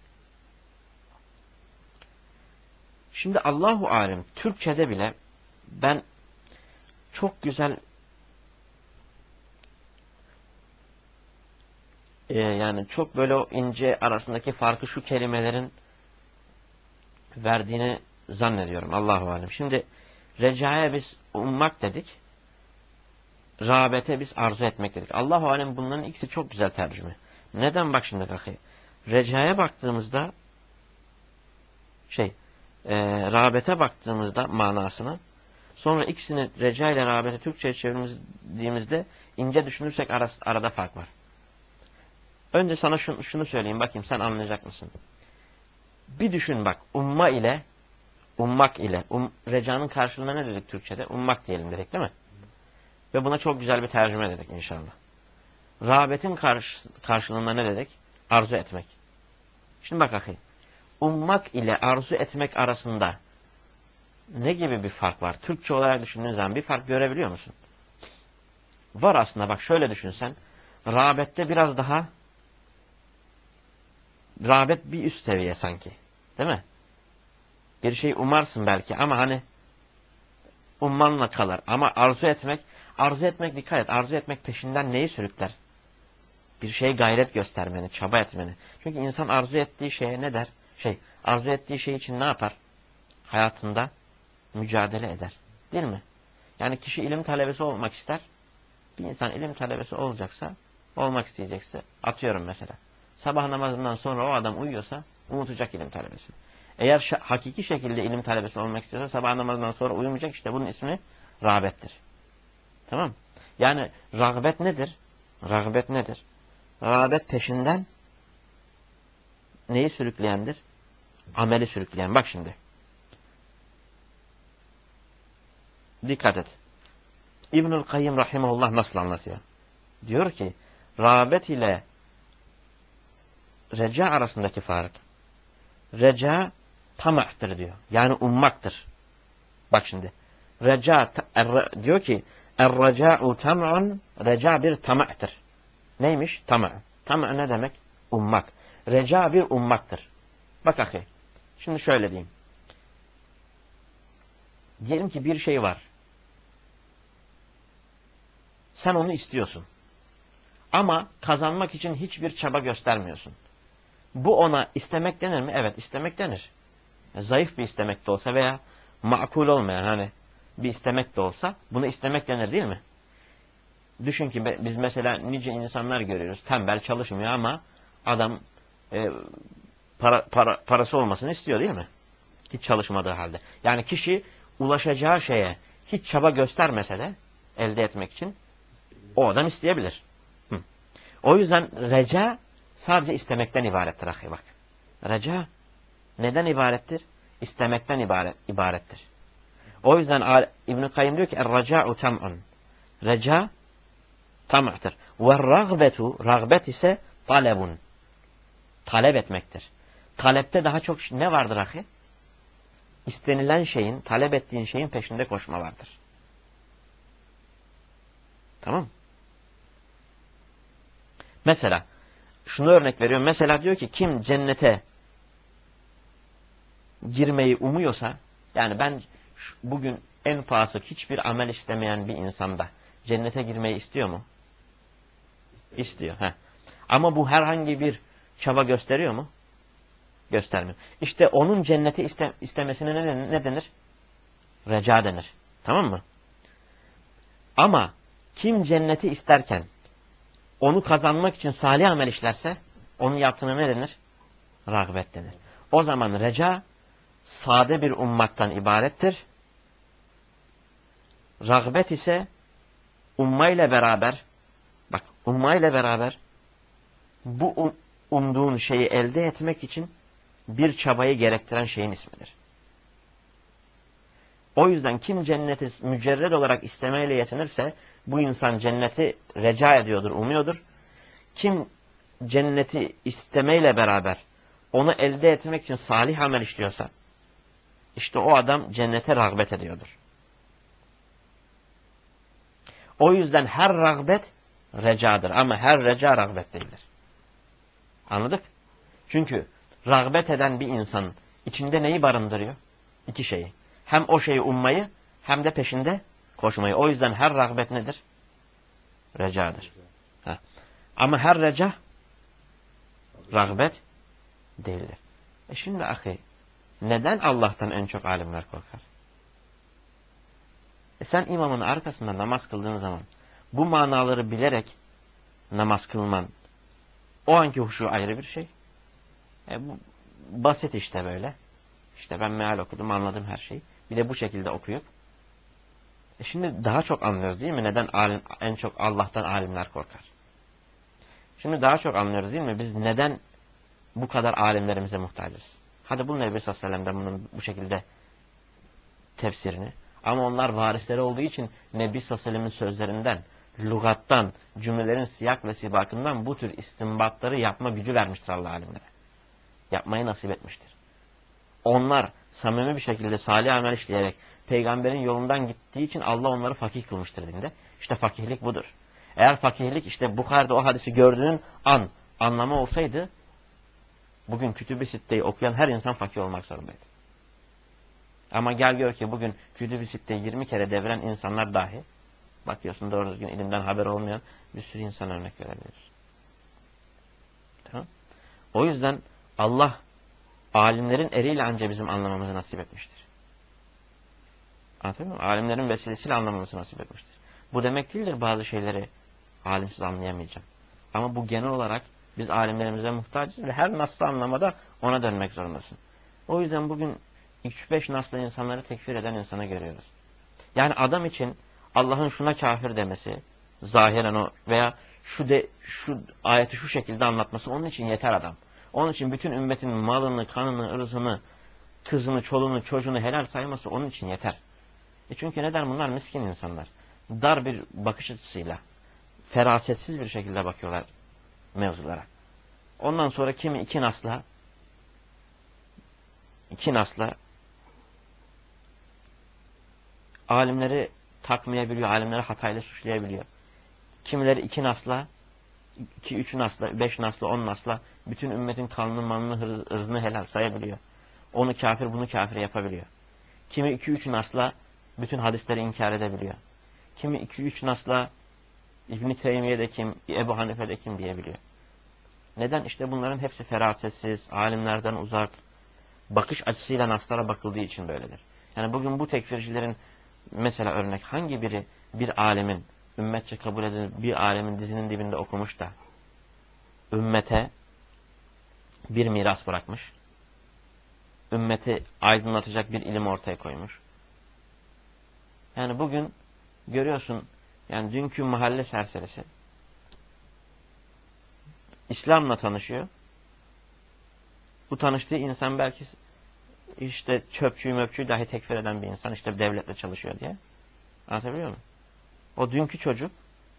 Şimdi Allahu alem Türkçe'de bile ben çok güzel e, yani çok böyle o ince arasındaki farkı şu kelimelerin verdiğini zannediyorum Allahu alem. Şimdi recaya biz ummak dedik. Rağbete biz arzu etmek dedik. Allahu alem bunların ikisi çok güzel tercüme. Neden bak şimdi bakayım. Recaya baktığımızda şey e, rağbete baktığımızda manasını sonra ikisini reca ile rağbete Türkçe'ye çevirdiğimizde ince düşünürsek arası, arada fark var. Önce sana şunu, şunu söyleyeyim bakayım sen anlayacak mısın? Bir düşün bak umma ile ummak ile um, recanın karşılığında ne dedik Türkçe'de? Ummak diyelim dedik değil mi? Ve buna çok güzel bir tercüme dedik inşallah. Rağbetin karşı, karşılığında ne dedik? Arzu etmek. Şimdi bak akı. Ummak ile arzu etmek arasında ne gibi bir fark var? Türkçe olarak düşündüğün zaman bir fark görebiliyor musun? Var aslında bak şöyle düşünsen. Rağbette biraz daha rağbet bir üst seviye sanki. Değil mi? Bir şey umarsın belki ama hani ummanla kalır. Ama arzu etmek, arzu etmek dikkat et. Arzu etmek peşinden neyi sürükler? Bir şeye gayret göstermeni, çaba etmeni. Çünkü insan arzu ettiği şeye ne der? Şey, arzu ettiği şey için ne yapar? Hayatında mücadele eder. Değil mi? Yani kişi ilim talebesi olmak ister. Bir insan ilim talebesi olacaksa, olmak isteyecekse, atıyorum mesela. Sabah namazından sonra o adam uyuyorsa, unutacak ilim talebesini. Eğer hakiki şekilde ilim talebesi olmak istiyorsa, sabah namazından sonra uyumayacak, işte bunun ismi rağbettir. Tamam. Yani rağbet nedir? Rağbet nedir? Rağbet peşinden neyi sürükleyendir? Ameli sürükleyen. Bak şimdi. Dikkat et. İbnül Kayyım rahimahullah nasıl anlatıyor? Diyor ki, rağbet ile reca arasındaki fark. Reca tamahdır diyor. Yani ummaktır. Bak şimdi. Reca er, diyor ki, er-reca'u tam'un, reca bir tamahdır. Neymiş? Tamah. Tamah ne demek? Ummak. Reca bir ummaktır. Bak ahi. Şimdi şöyle diyeyim. Diyelim ki bir şey var. Sen onu istiyorsun. Ama kazanmak için hiçbir çaba göstermiyorsun. Bu ona istemek denir mi? Evet, istemek denir. Zayıf bir istemek de olsa veya makul olmayan hani bir istemek de olsa bunu istemek denir değil mi? Düşün ki biz mesela nice insanlar görüyoruz. Tembel çalışmıyor ama adam e, para, para, parası olmasını istiyor değil mi? Hiç çalışmadığı halde. Yani kişi ulaşacağı şeye hiç çaba göstermese de elde etmek için o adam isteyebilir. Hı. O yüzden reca sadece istemekten ibarettir ahi bak. Reca neden ibarettir? İstemekten ibaret, ibarettir. O yüzden İbn-i Kayyım diyor ki er-reca'u tam'un. Reca tam'tır. Ve rağbetu, rağbet ise talebun. Talep etmektir. Talepte daha çok ne vardır ahi? İstenilen şeyin, talep ettiğin şeyin peşinde koşma vardır. Tamam. Mesela şunu örnek veriyorum. Mesela diyor ki kim cennete girmeyi umuyorsa, yani ben bugün en fasık hiçbir amel istemeyen bir insanda cennete girmeyi istiyor mu? İstiyor. Heh. Ama bu herhangi bir çaba gösteriyor mu? göstermiyor. İşte onun cenneti iste, istemesine ne denir? ne denir? Reca denir. Tamam mı? Ama kim cenneti isterken onu kazanmak için salih amel işlerse onun yaptığına ne denir? Rağbet denir. O zaman reca sade bir ummaktan ibarettir. Rağbet ise ummayla beraber, bak ummayla beraber bu um, umduğun şeyi elde etmek için bir çabayı gerektiren şeyin ismidir. O yüzden kim cenneti mücerred olarak istemeyle yetinirse bu insan cenneti reca ediyordur, umuyordur. Kim cenneti istemeyle beraber onu elde etmek için salih amel işliyorsa işte o adam cennete rağbet ediyordur. O yüzden her rağbet recadır ama her reca rağbet değildir. Anladık? Çünkü rağbet eden bir insanın içinde neyi barındırıyor? İki şeyi. Hem o şeyi ummayı hem de peşinde koşmayı. O yüzden her rağbet nedir? Recadır. Ha. Ama her reca rağbet değildir. E şimdi ahi, neden Allah'tan en çok alimler korkar? E sen imamın arkasında namaz kıldığın zaman bu manaları bilerek namaz kılman o anki huşu ayrı bir şey. E bu basit işte böyle. İşte ben meal okudum, anladım her şeyi. Bir de bu şekilde okuyup. E şimdi daha çok anlıyoruz değil mi? Neden alim, en çok Allah'tan alimler korkar? Şimdi daha çok anlıyoruz değil mi? Biz neden bu kadar alimlerimize muhtacız? Hadi bulun Nebi sallallahu aleyhi ve sellem'den bunun bu şekilde tefsirini. Ama onlar varisleri olduğu için Nebi sallallahu aleyhi ve sellem'in sözlerinden, lügattan, cümlelerin siyak ve sibakından bu tür istinbatları yapma gücü vermiştir Allah alimlere. Yapmayı nasip etmiştir. Onlar samimi bir şekilde salih amel işleyerek peygamberin yolundan gittiği için Allah onları fakih kılmıştır dinde. İşte fakihlik budur. Eğer fakihlik işte Bukhari'de o hadisi gördüğün an anlamı olsaydı bugün Kütüb-i Sitte'yi okuyan her insan fakih olmak zorundaydı. Ama gel gör ki bugün Kütüb-i Sitte'yi yirmi kere deviren insanlar dahi bakıyorsun doğru düzgün ilimden haber olmayan bir sürü insan örnek verebilir. Tamam. O yüzden Allah alimlerin eriyle anca bizim anlamamızı nasip etmiştir. Anladın mı? Alimlerin vesilesiyle anlamamızı nasip etmiştir. Bu demek değildir bazı şeyleri alimsiz anlayamayacağım. Ama bu genel olarak biz alimlerimize muhtacız ve her nasıl anlamada ona dönmek zorundasın. O yüzden bugün üç beş nasla insanları tekfir eden insana görüyoruz. Yani adam için Allah'ın şuna kafir demesi, zahiren o veya şu de şu ayeti şu şekilde anlatması onun için yeter adam. Onun için bütün ümmetin malını, kanını, ırzını, kızını, çoluğunu, çocuğunu helal sayması onun için yeter. E çünkü neden? Bunlar miskin insanlar. Dar bir bakış açısıyla, ferasetsiz bir şekilde bakıyorlar mevzulara. Ondan sonra kimi iki nasla, iki nasla alimleri takmayabiliyor, alimleri hatayla suçlayabiliyor. Kimileri iki nasla, iki, üç nasla, beş nasla, on nasla bütün ümmetin kanını, malını, ırzını helal sayabiliyor. Onu kafir, bunu kafir yapabiliyor. Kimi iki üç nasla bütün hadisleri inkar edebiliyor. Kimi iki üç nasla İbn-i Teymiye'de kim, Ebu Hanife'de kim diyebiliyor. Neden? İşte bunların hepsi ferasetsiz, alimlerden uzak, bakış açısıyla naslara bakıldığı için böyledir. Yani bugün bu tekfircilerin mesela örnek hangi biri bir alimin, ümmetçe kabul edilen bir alimin dizinin dibinde okumuş da ümmete bir miras bırakmış, ümmeti aydınlatacak bir ilim ortaya koymuş. Yani bugün görüyorsun, yani dünkü mahalle serserisi İslam'la tanışıyor. Bu tanıştığı insan belki işte çöpçüyü möpçüyü dahi tekfir eden bir insan, işte devletle çalışıyor diye. Anlatabiliyor muyum? O dünkü çocuk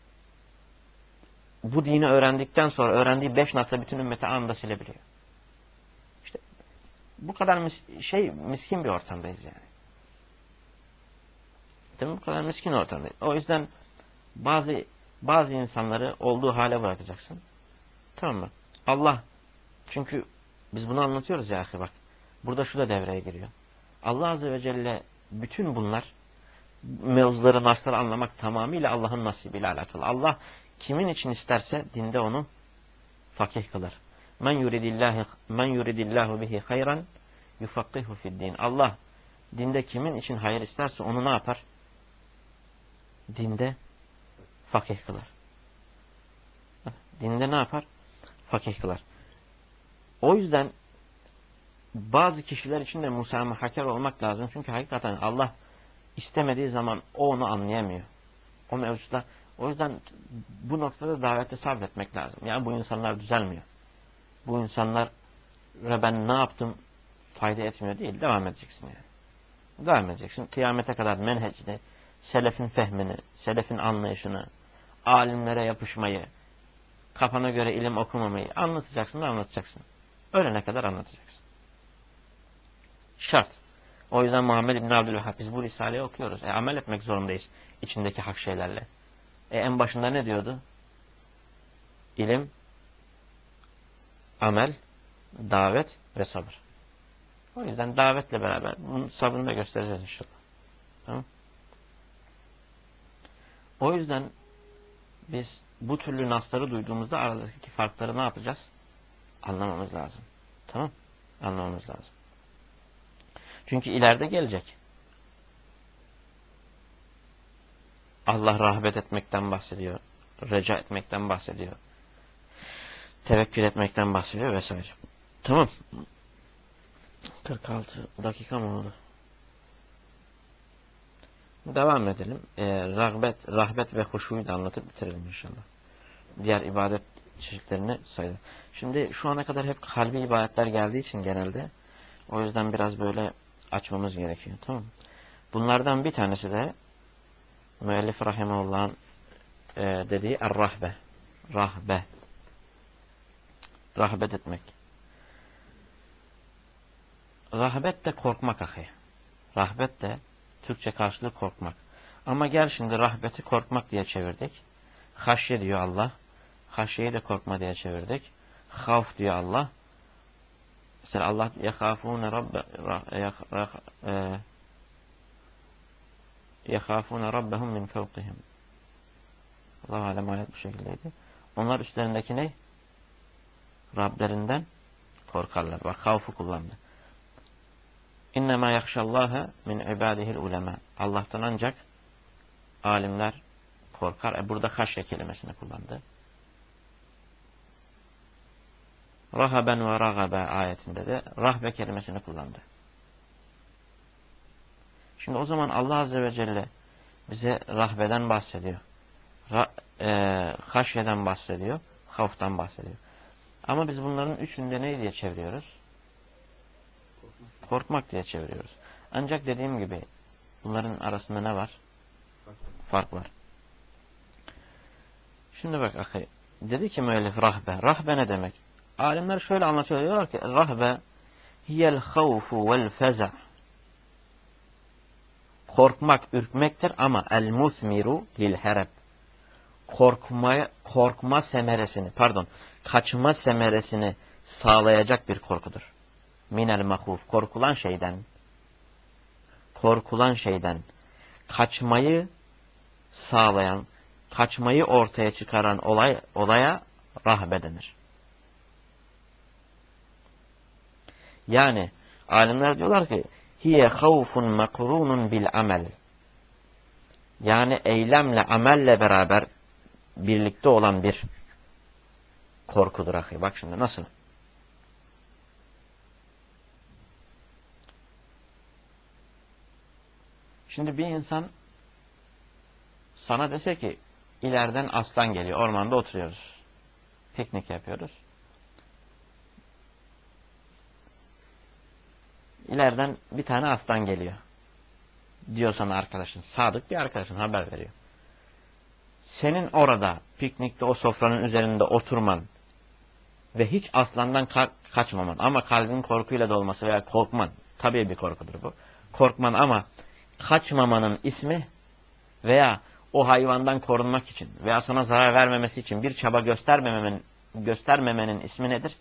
bu dini öğrendikten sonra öğrendiği beş nasla bütün ümmeti anında silebiliyor. İşte bu kadar mis şey miskin bir ortamdayız yani. Değil mi? Bu kadar miskin ortamdayız. O yüzden bazı bazı insanları olduğu hale bırakacaksın. Tamam mı? Allah, çünkü biz bunu anlatıyoruz ya ahi bak. Burada şu da devreye giriyor. Allah Azze ve Celle bütün bunlar mevzuları, nasları anlamak tamamıyla Allah'ın nasibiyle alakalı. Allah kimin için isterse dinde onu fakih kılar. Men yuridillahu men yuridillahu bihi hayran yufakkihu fi'd-din. Allah dinde kimin için hayır isterse onu ne yapar? Dinde fakih kılar. Dinde ne yapar? Fakih kılar. O yüzden bazı kişiler için de musamahaker olmak lazım. Çünkü hakikaten Allah istemediği zaman o onu anlayamıyor. O mevzuda. O yüzden bu noktada davete sabretmek lazım. Yani bu insanlar düzelmiyor. Bu insanlara ben ne yaptım fayda etmiyor değil. Devam edeceksin yani. Devam edeceksin. Kıyamete kadar menhecini, selefin fehmini, selefin anlayışını, alimlere yapışmayı, kafana göre ilim okumamayı anlatacaksın da anlatacaksın. Ölene kadar anlatacaksın. Şart. O yüzden Muhammed İbn Abdülvehhab biz bu Risale'yi okuyoruz. E, amel etmek zorundayız içindeki hak şeylerle. E, en başında ne diyordu? İlim, amel, davet ve sabır. O yüzden davetle beraber bunun sabrını da göstereceğiz inşallah. Tamam. O yüzden biz bu türlü nasları duyduğumuzda aradaki farkları ne yapacağız? Anlamamız lazım. Tamam? Anlamamız lazım. Çünkü ileride gelecek. Allah rahbet etmekten bahsediyor. Reca etmekten bahsediyor. Tevekkül etmekten bahsediyor vesaire. Tamam. kırk altı dakika mı oldu? Devam edelim. Ee, rahbet, rahbet ve huşuyu da anlatıp bitirelim inşallah. Diğer ibadet çeşitlerini sayalım. Şimdi şu ana kadar hep kalbi ibadetler geldiği için genelde o yüzden biraz böyle açmamız gerekiyor. Tamam. Bunlardan bir tanesi de müellif rahimehullah'ın e, dediği er-rahbe. Rahbe. Rahbet etmek. Rahbet de korkmak ahi. Rahbet de Türkçe karşılığı korkmak. Ama gel şimdi rahbeti korkmak diye çevirdik. Haşye diyor Allah. Haşyeyi de korkma diye çevirdik. Havf diyor Allah. Mesela Allah yehafune rabbe yehafune rabbehum min fevkihim. Allah alem ayet bu şekildeydi. Onlar üstlerindeki ne? Rablerinden korkarlar. Bak havfu kullandı. İnnemâ yakşallâhe min ibâdihil ulema. Allah'tan ancak alimler korkar. E burada haşye kelimesini kullandı. Rahaben ve ragabe ayetinde de rahbe kelimesini kullandı. Şimdi o zaman Allah Azze ve Celle bize rahbeden bahsediyor. Ra, e, haşyeden bahsediyor. Havftan bahsediyor. Ama biz bunların üçünde ne diye çeviriyoruz? Korkmak, Korkmak diye çeviriyoruz. Ancak dediğim gibi bunların arasında ne var? Fark var. Şimdi bak ahi. Dedi ki müellif rahbe. Rahbe ne demek? Alimler şöyle anlatıyor. Diyorlar ki rahbe hiyel havfu vel feza. Korkmak, ürkmektir ama el musmiru lil hereb. Korkmaya, korkma semeresini, pardon, kaçma semeresini sağlayacak bir korkudur. Minel mahuf, korkulan şeyden, korkulan şeyden kaçmayı sağlayan, kaçmayı ortaya çıkaran olay, olaya rahbe denir. Yani alimler diyorlar ki hiye havfun makrunun bil amel. Yani eylemle, amelle beraber birlikte olan bir korkudur ahi. Bak şimdi nasıl? Şimdi bir insan sana dese ki ileriden aslan geliyor. Ormanda oturuyoruz. Piknik yapıyoruz. İleriden bir tane aslan geliyor. Diyor sana arkadaşın. Sadık bir arkadaşın haber veriyor. Senin orada piknikte o sofranın üzerinde oturman ve hiç aslandan ka kaçmaman ama kalbin korkuyla dolması veya korkman. Tabii bir korkudur bu. Korkman ama kaçmamanın ismi veya o hayvandan korunmak için veya sana zarar vermemesi için bir çaba göstermemenin, göstermemenin ismi nedir?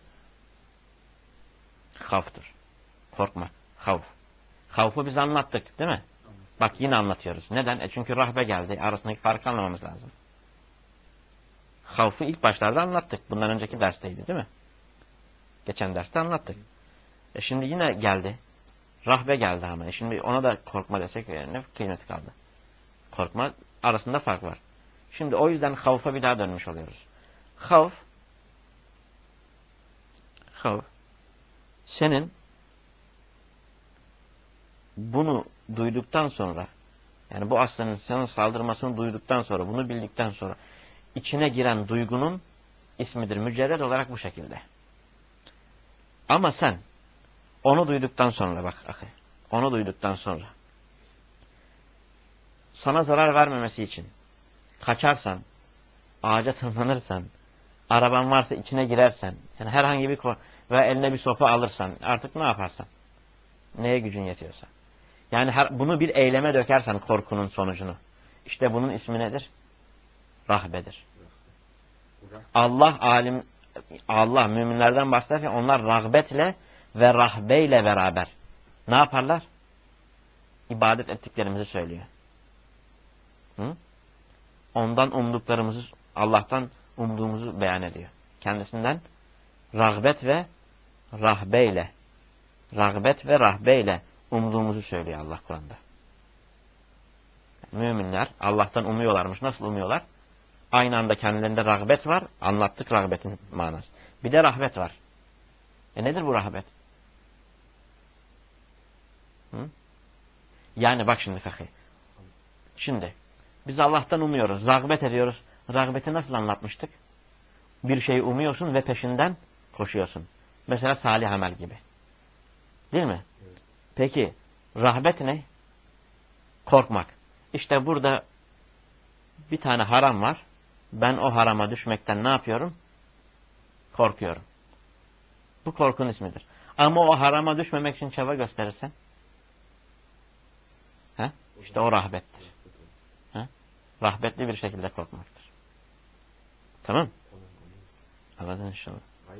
Havftur. Korkmak. Havf. Havfu biz anlattık değil mi? Bak yine anlatıyoruz. Neden? E çünkü rahbe geldi. Arasındaki farkı anlamamız lazım. Havfu ilk başlarda anlattık. Bundan önceki dersteydi değil mi? Geçen derste anlattık. E şimdi yine geldi. Rahbe geldi ama. E şimdi ona da korkma desek ne kıymeti kaldı? Korkma arasında fark var. Şimdi o yüzden havfa bir daha dönmüş oluyoruz. Havf havf senin bunu duyduktan sonra, yani bu aslanın sana saldırmasını duyduktan sonra, bunu bildikten sonra içine giren duygunun ismidir. Mücerred olarak bu şekilde. Ama sen onu duyduktan sonra bak ahi, onu duyduktan sonra sana zarar vermemesi için kaçarsan, ağaca tırmanırsan, araban varsa içine girersen, yani herhangi bir ve eline bir sopa alırsan, artık ne yaparsan, neye gücün yetiyorsa. Yani her, bunu bir eyleme dökersen korkunun sonucunu, işte bunun ismi nedir? Rahbedir. Allah alim, Allah müminlerden bahsederken onlar rahbetle ve rahbeyle beraber ne yaparlar? İbadet ettiklerimizi söylüyor. Hı? Ondan umduklarımızı, Allah'tan umduğumuzu beyan ediyor. Kendisinden rağbet ve rahbeyle, rağbet ve rahbeyle umduğumuzu söylüyor Allah Kur'an'da. Müminler Allah'tan umuyorlarmış. Nasıl umuyorlar? Aynı anda kendilerinde rağbet var. Anlattık rağbetin manası. Bir de rahbet var. E nedir bu rahbet? Hı? Yani bak şimdi kakı. Şimdi biz Allah'tan umuyoruz. Rağbet ediyoruz. Rağbeti nasıl anlatmıştık? Bir şeyi umuyorsun ve peşinden koşuyorsun. Mesela salih amel gibi. Değil mi? Evet. Peki rahbet ne? Korkmak. İşte burada bir tane haram var. Ben o harama düşmekten ne yapıyorum? Korkuyorum. Bu korkunun ismidir. Ama o harama düşmemek için çaba gösterirsen, he? İşte o rahbettir. He? Rahbetli bir şekilde korkmaktır. Tamam? Anladın inşallah.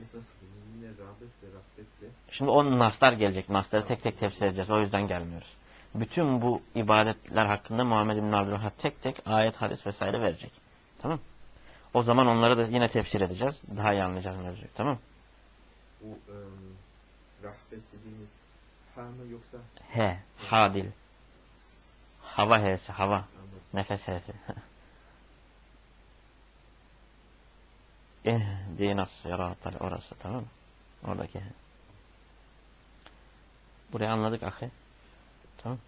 Şimdi o naslar gelecek. Nasları tek tek tefsir edeceğiz. O yüzden gelmiyoruz. Bütün bu ibadetler hakkında Muhammed bin Abdülvahhab tek tek ayet, hadis vesaire verecek. Tamam? O zaman onları da yine tefsir edeceğiz. Daha iyi anlayacağız mevzuyu. Tamam? Bu um, rahbet dediğimiz ha mı yoksa? He. Ha dil. Hava h'si. Hava. Anladım. Nefes h'si. Eh. Dinas. Sıratal. Orası. Tamam mı? Oradaki. Burayı anladık ahi. Tamam.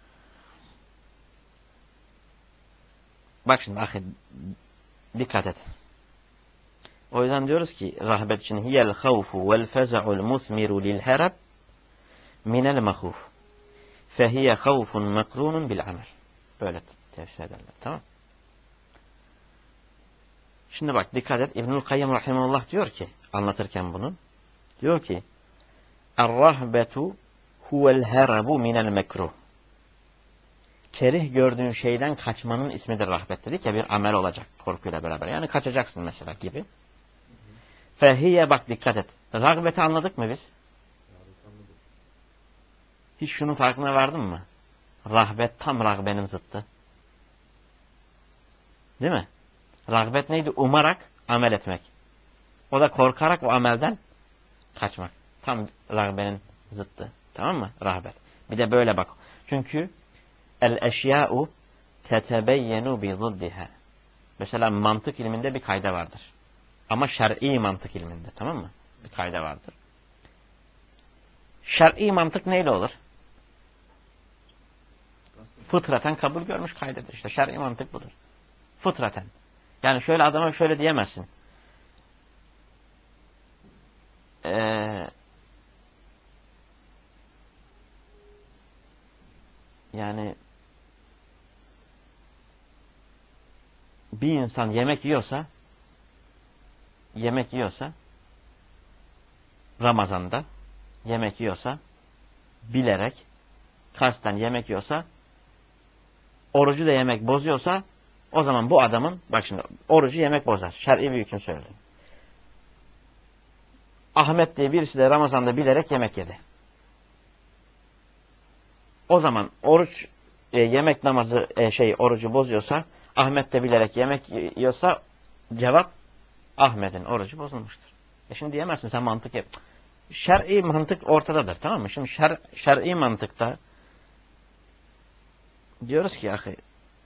Bak şimdi ahi. Dikkat et. O yüzden diyoruz ki rahbet için hiyel havfu vel feza'ul musmiru lil herab minel mahuf. Fehiye havfun makrunun bil amel. Böyle tefsir ederler. Tamam. Şimdi bak dikkat et. İbnül Kayyım rahimahullah diyor ki anlatırken bunu. Diyor ki Er-rahbetu huvel herabu minel mekruh. Kerih gördüğün şeyden kaçmanın ismidir rahbet dedik ya, bir amel olacak korkuyla beraber. Yani kaçacaksın mesela gibi. Fehiye bak dikkat et. Rağbeti anladık mı biz? Hiç şunun farkına vardın mı? Rahbet tam rağbenin zıttı. Değil mi? Rağbet neydi? Umarak amel etmek. O da korkarak o amelden kaçmak. Tam rağbenin zıttı. Tamam mı? Rahbet. Bir de böyle bak. Çünkü el eşya'u tetebeyyenu bi zuddiha. Mesela mantık ilminde bir kayda vardır. Ama şer'i mantık ilminde. Tamam mı? Bir kayda vardır. Şer'i mantık neyle olur? Fıtraten kabul görmüş kaydedir. İşte şer'i mantık budur. Fıtraten. Yani şöyle adama şöyle diyemezsin. Ee, yani bir insan yemek yiyorsa yemek yiyorsa Ramazan'da yemek yiyorsa bilerek kasten yemek yiyorsa orucu da yemek bozuyorsa o zaman bu adamın bak şimdi orucu yemek bozar. Şer'i bir hüküm söyledi. Ahmet diye birisi de Ramazan'da bilerek yemek yedi. O zaman oruç e, yemek namazı e, şey orucu bozuyorsa Ahmet de bilerek yemek yiyorsa cevap Ahmet'in orucu bozulmuştur. E şimdi diyemezsin sen mantık yap. şer'i mantık ortadadır, tamam mı? Şimdi şer, şer'i mantıkta diyoruz ki ahi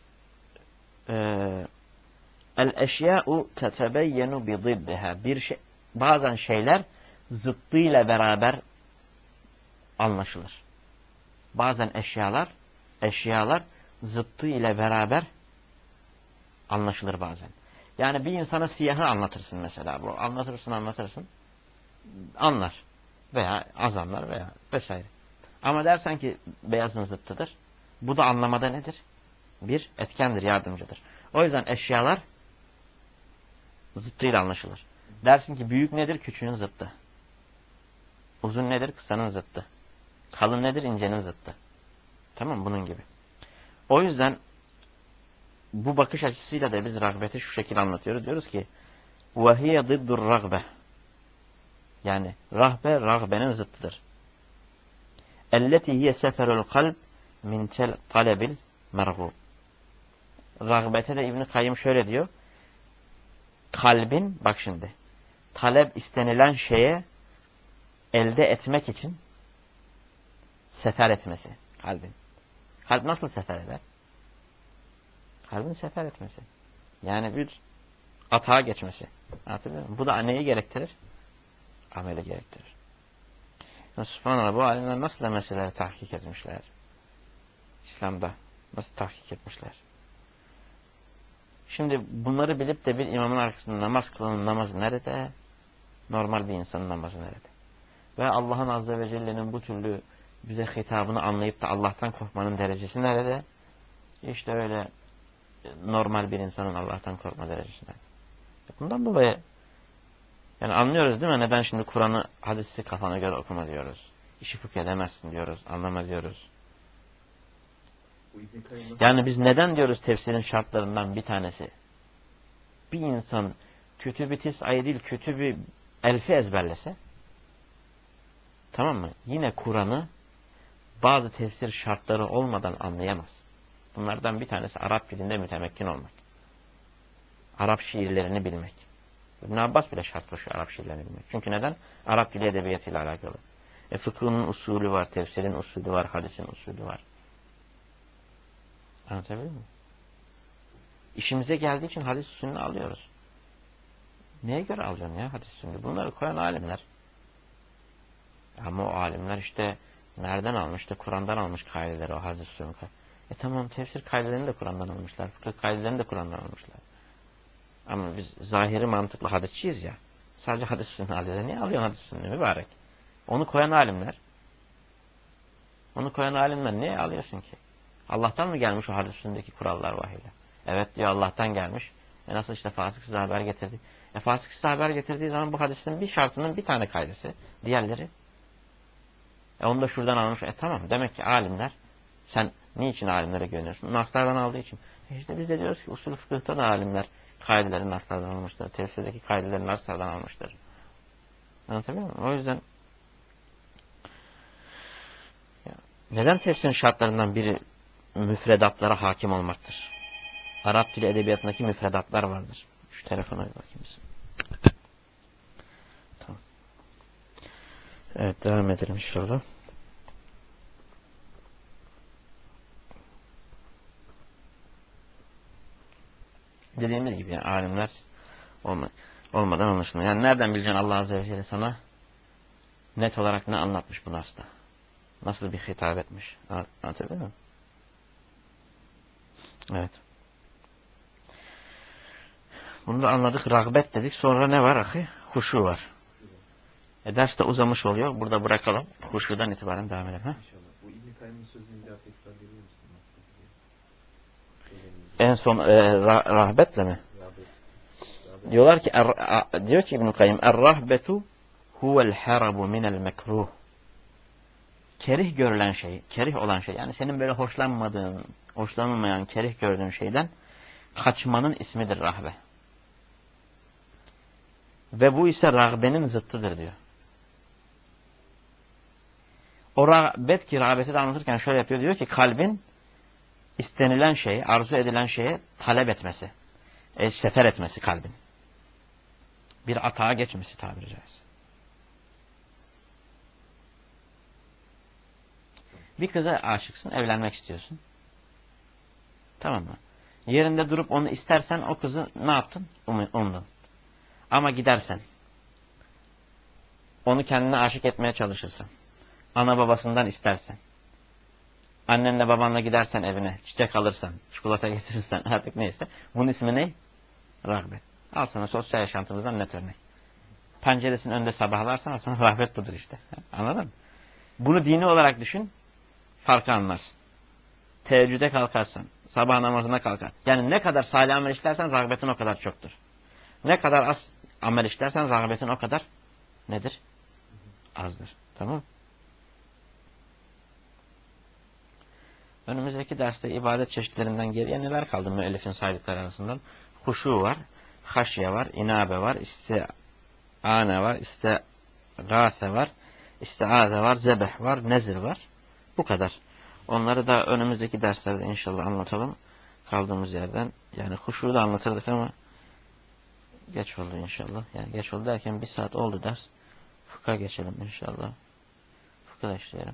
el eşya'u tetebeyyenu bi ziddiha. Bir şey, bazen şeyler zıttıyla beraber anlaşılır. Bazen eşyalar eşyalar zıttı ile beraber anlaşılır bazen. Yani bir insana siyahı anlatırsın mesela. Bu anlatırsın anlatırsın anlar veya az anlar veya vesaire. Ama dersen ki beyazın zıttıdır. Bu da anlamada nedir? Bir etkendir, yardımcıdır. O yüzden eşyalar zıttıyla anlaşılır. Dersin ki büyük nedir? Küçüğün zıttı. Uzun nedir? Kısanın zıttı. Kalın nedir? İncenin zıttı. Tamam, bunun gibi. O yüzden bu bakış açısıyla da biz rağbeti şu şekilde anlatıyoruz. Diyoruz ki وَهِيَ ضِدُّ الرَّغْبَةِ. Yani rahbe, rağbenin zıttıdır. اَلَّتِي هِيَ سَفَرُ الْقَلْبِ مِنْ طَلَبِ الْمَرْغُوبِ. Rağbete de İbn-i Kayyım şöyle diyor. Kalbin, bak şimdi, talep istenilen şeye elde etmek için sefer etmesi. Kalbin. Kalp nasıl sefer eder? Kalbin sefer etmesi. Yani bir atağa geçmesi. Anlatabiliyor muyum? Bu da neyi gerektirir? Ameli gerektirir. Subhanallah, bu alimler nasıl da meseleleri tahkik etmişler? İslam'da nasıl tahkik etmişler? Şimdi bunları bilip de bir imamın arkasında namaz kılanın namazı nerede? Normal bir insanın namazı nerede? Ve Allah'ın Azze ve Celle'nin bu türlü bize hitabını anlayıp da Allah'tan korkmanın derecesi nerede? İşte öyle normal bir insanın Allah'tan korkma derecesinde. Bundan dolayı yani anlıyoruz değil mi? Neden şimdi Kur'an'ı, hadisi kafana göre okuma diyoruz. İşi fıkh edemezsin diyoruz. Anlama diyoruz. Yani biz neden diyoruz tefsirin şartlarından bir tanesi? Bir insan kötü bir tis'ayı değil, kötü bir elfi ezberlese, tamam mı? Yine Kur'an'ı bazı tefsir şartları olmadan anlayamaz. Bunlardan bir tanesi Arap dilinde mütemekkin olmak. Arap şiirlerini bilmek. İbn Abbas bile şart koşuyor Arap şiirlerini bilmek. Çünkü neden? Arap dili edebiyatıyla alakalı. E fıkhının usulü var, tefsirin usulü var, hadisin usulü var. Anlatabiliyor muyum? İşimize geldiği için hadis usulünü alıyoruz. Neye göre alıyorsun ya hadis usulünü? Bunları koyan alimler. Ama o alimler işte nereden almış? İşte Kur'an'dan almış kaideleri, o hadis usulünü. E tamam, tefsir kaidelerini de Kur'an'dan almışlar. Fıkıh kaidelerini de Kur'an'dan almışlar. Ama biz zahiri mantıklı hadisçiyiz ya. Sadece hadis usulünü alıyorlar. Niye alıyorsun hadis usulünü mübarek? Onu koyan alimler. Onu koyan alimler niye alıyorsun ki? Allah'tan mı gelmiş o hadis usulündeki kurallar vahiyle? Evet diyor, Allah'tan gelmiş. E nasıl işte fasıksız haber getirdi? E fasıksız haber getirdiği zaman bu hadisin bir şartının bir tane kaydesi. Diğerleri. E onu da şuradan almış. E tamam, demek ki alimler, sen niçin alimlere güveniyorsun? Naslardan aldığı için. E işte biz de diyoruz ki usul fıkıhta da alimler kaideleri naslardan almışlar. Tefsirdeki kaideleri naslardan almışlar. Anlatabiliyor muyum? O yüzden ya, neden tefsirin şartlarından biri müfredatlara hakim olmaktır? Arap dili edebiyatındaki müfredatlar vardır. Şu telefona bir bakayım. Tamam. Evet, devam edelim inşallah. Dediğimiz gibi yani alimler olma, olmadan anlaşılmıyor. Yani nereden bileceksin Allah Azze ve Celle sana net olarak ne anlatmış bu nasda? Nasıl bir hitap etmiş? Anlatabiliyor muyum? Evet. Bunu da anladık. Rağbet dedik. Sonra ne var ahi? Huşu var. E ders de uzamış oluyor. Burada bırakalım. Huşudan itibaren devam edelim. Ha? İnşallah. Bu İbn-i Kayyım'ın sözünü bir daha tekrar verir misin? En son e, rah rahbetle mi? Rağbet. Rağbet. Diyorlar ki er, diyor ki İbn-i Kayyım er-rahbetu huvel harabu minel mekruh. Kerih görülen şey, kerih olan şey. Yani senin böyle hoşlanmadığın, hoşlanılmayan, kerih gördüğün şeyden kaçmanın ismidir rahbe. Ve bu ise rağbenin zıttıdır diyor. O rağbet ki rağbeti de anlatırken şöyle yapıyor. Diyor ki kalbin istenilen şeye, arzu edilen şeye talep etmesi. E, sefer etmesi kalbin. Bir atağa geçmesi tabiri caizse. Bir kıza aşıksın, evlenmek istiyorsun. Tamam mı? Yerinde durup onu istersen o kızı ne yaptın? Umdun. Ama gidersen, onu kendine aşık etmeye çalışırsan, ana babasından istersen, annenle babanla gidersen evine, çiçek alırsan, çikolata getirirsen, artık neyse, bunun ismi ne? Rağbet. Al sana sosyal yaşantımızdan net örnek. Penceresinin önünde sabahlarsan aslında rağbet budur işte. Anladın mı? Bunu dini olarak düşün, farkı anlarsın. Teheccüde kalkarsan, sabah namazına kalkar. Yani ne kadar salih amel işlersen rağbetin o kadar çoktur. Ne kadar az amel işlersen rağbetin o kadar nedir? Azdır. Tamam. Önümüzdeki derste ibadet çeşitlerinden geriye neler kaldı müellifin saydıkları arasından? Huşu var, haşye var, inabe var, istiane var, istigâse var, istiaze var, zebeh var, nezir var. Bu kadar. Onları da önümüzdeki derslerde inşallah anlatalım. Kaldığımız yerden. Yani huşuyu da anlatırdık ama geç oldu inşallah. Yani geç oldu derken bir saat oldu ders. Fıkha geçelim inşallah. Fıkha işleyelim.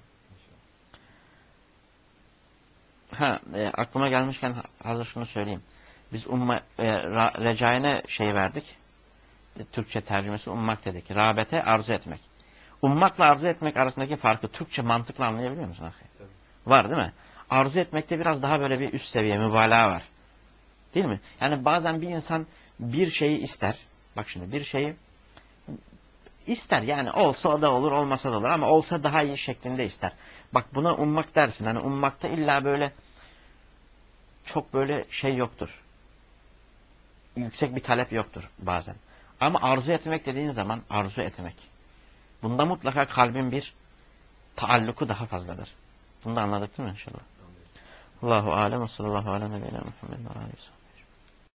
Ha, e, aklıma gelmişken hazır şunu söyleyeyim. Biz umma, e, ra, recaine şey verdik. E, Türkçe tercümesi ummak dedik. Rağbete arzu etmek. Ummakla arzu etmek arasındaki farkı Türkçe mantıkla anlayabiliyor musun? Tabii. Var değil mi? Arzu etmekte biraz daha böyle bir üst seviye mübalağa var. Değil mi? Yani bazen bir insan bir şeyi ister. Bak şimdi bir şeyi ister yani olsa da olur olmasa da olur ama olsa daha iyi şeklinde ister. Bak buna ummak dersin. Hani ummakta illa böyle çok böyle şey yoktur. Yüksek bir talep yoktur bazen. Ama arzu etmek dediğin zaman arzu etmek. Bunda mutlaka kalbin bir taalluku daha fazladır. Bunu da anladık değil mi inşallah? Allahu alem ve sallallahu aleyhi ve sellem Muhammed ve aleyhi ve sellem.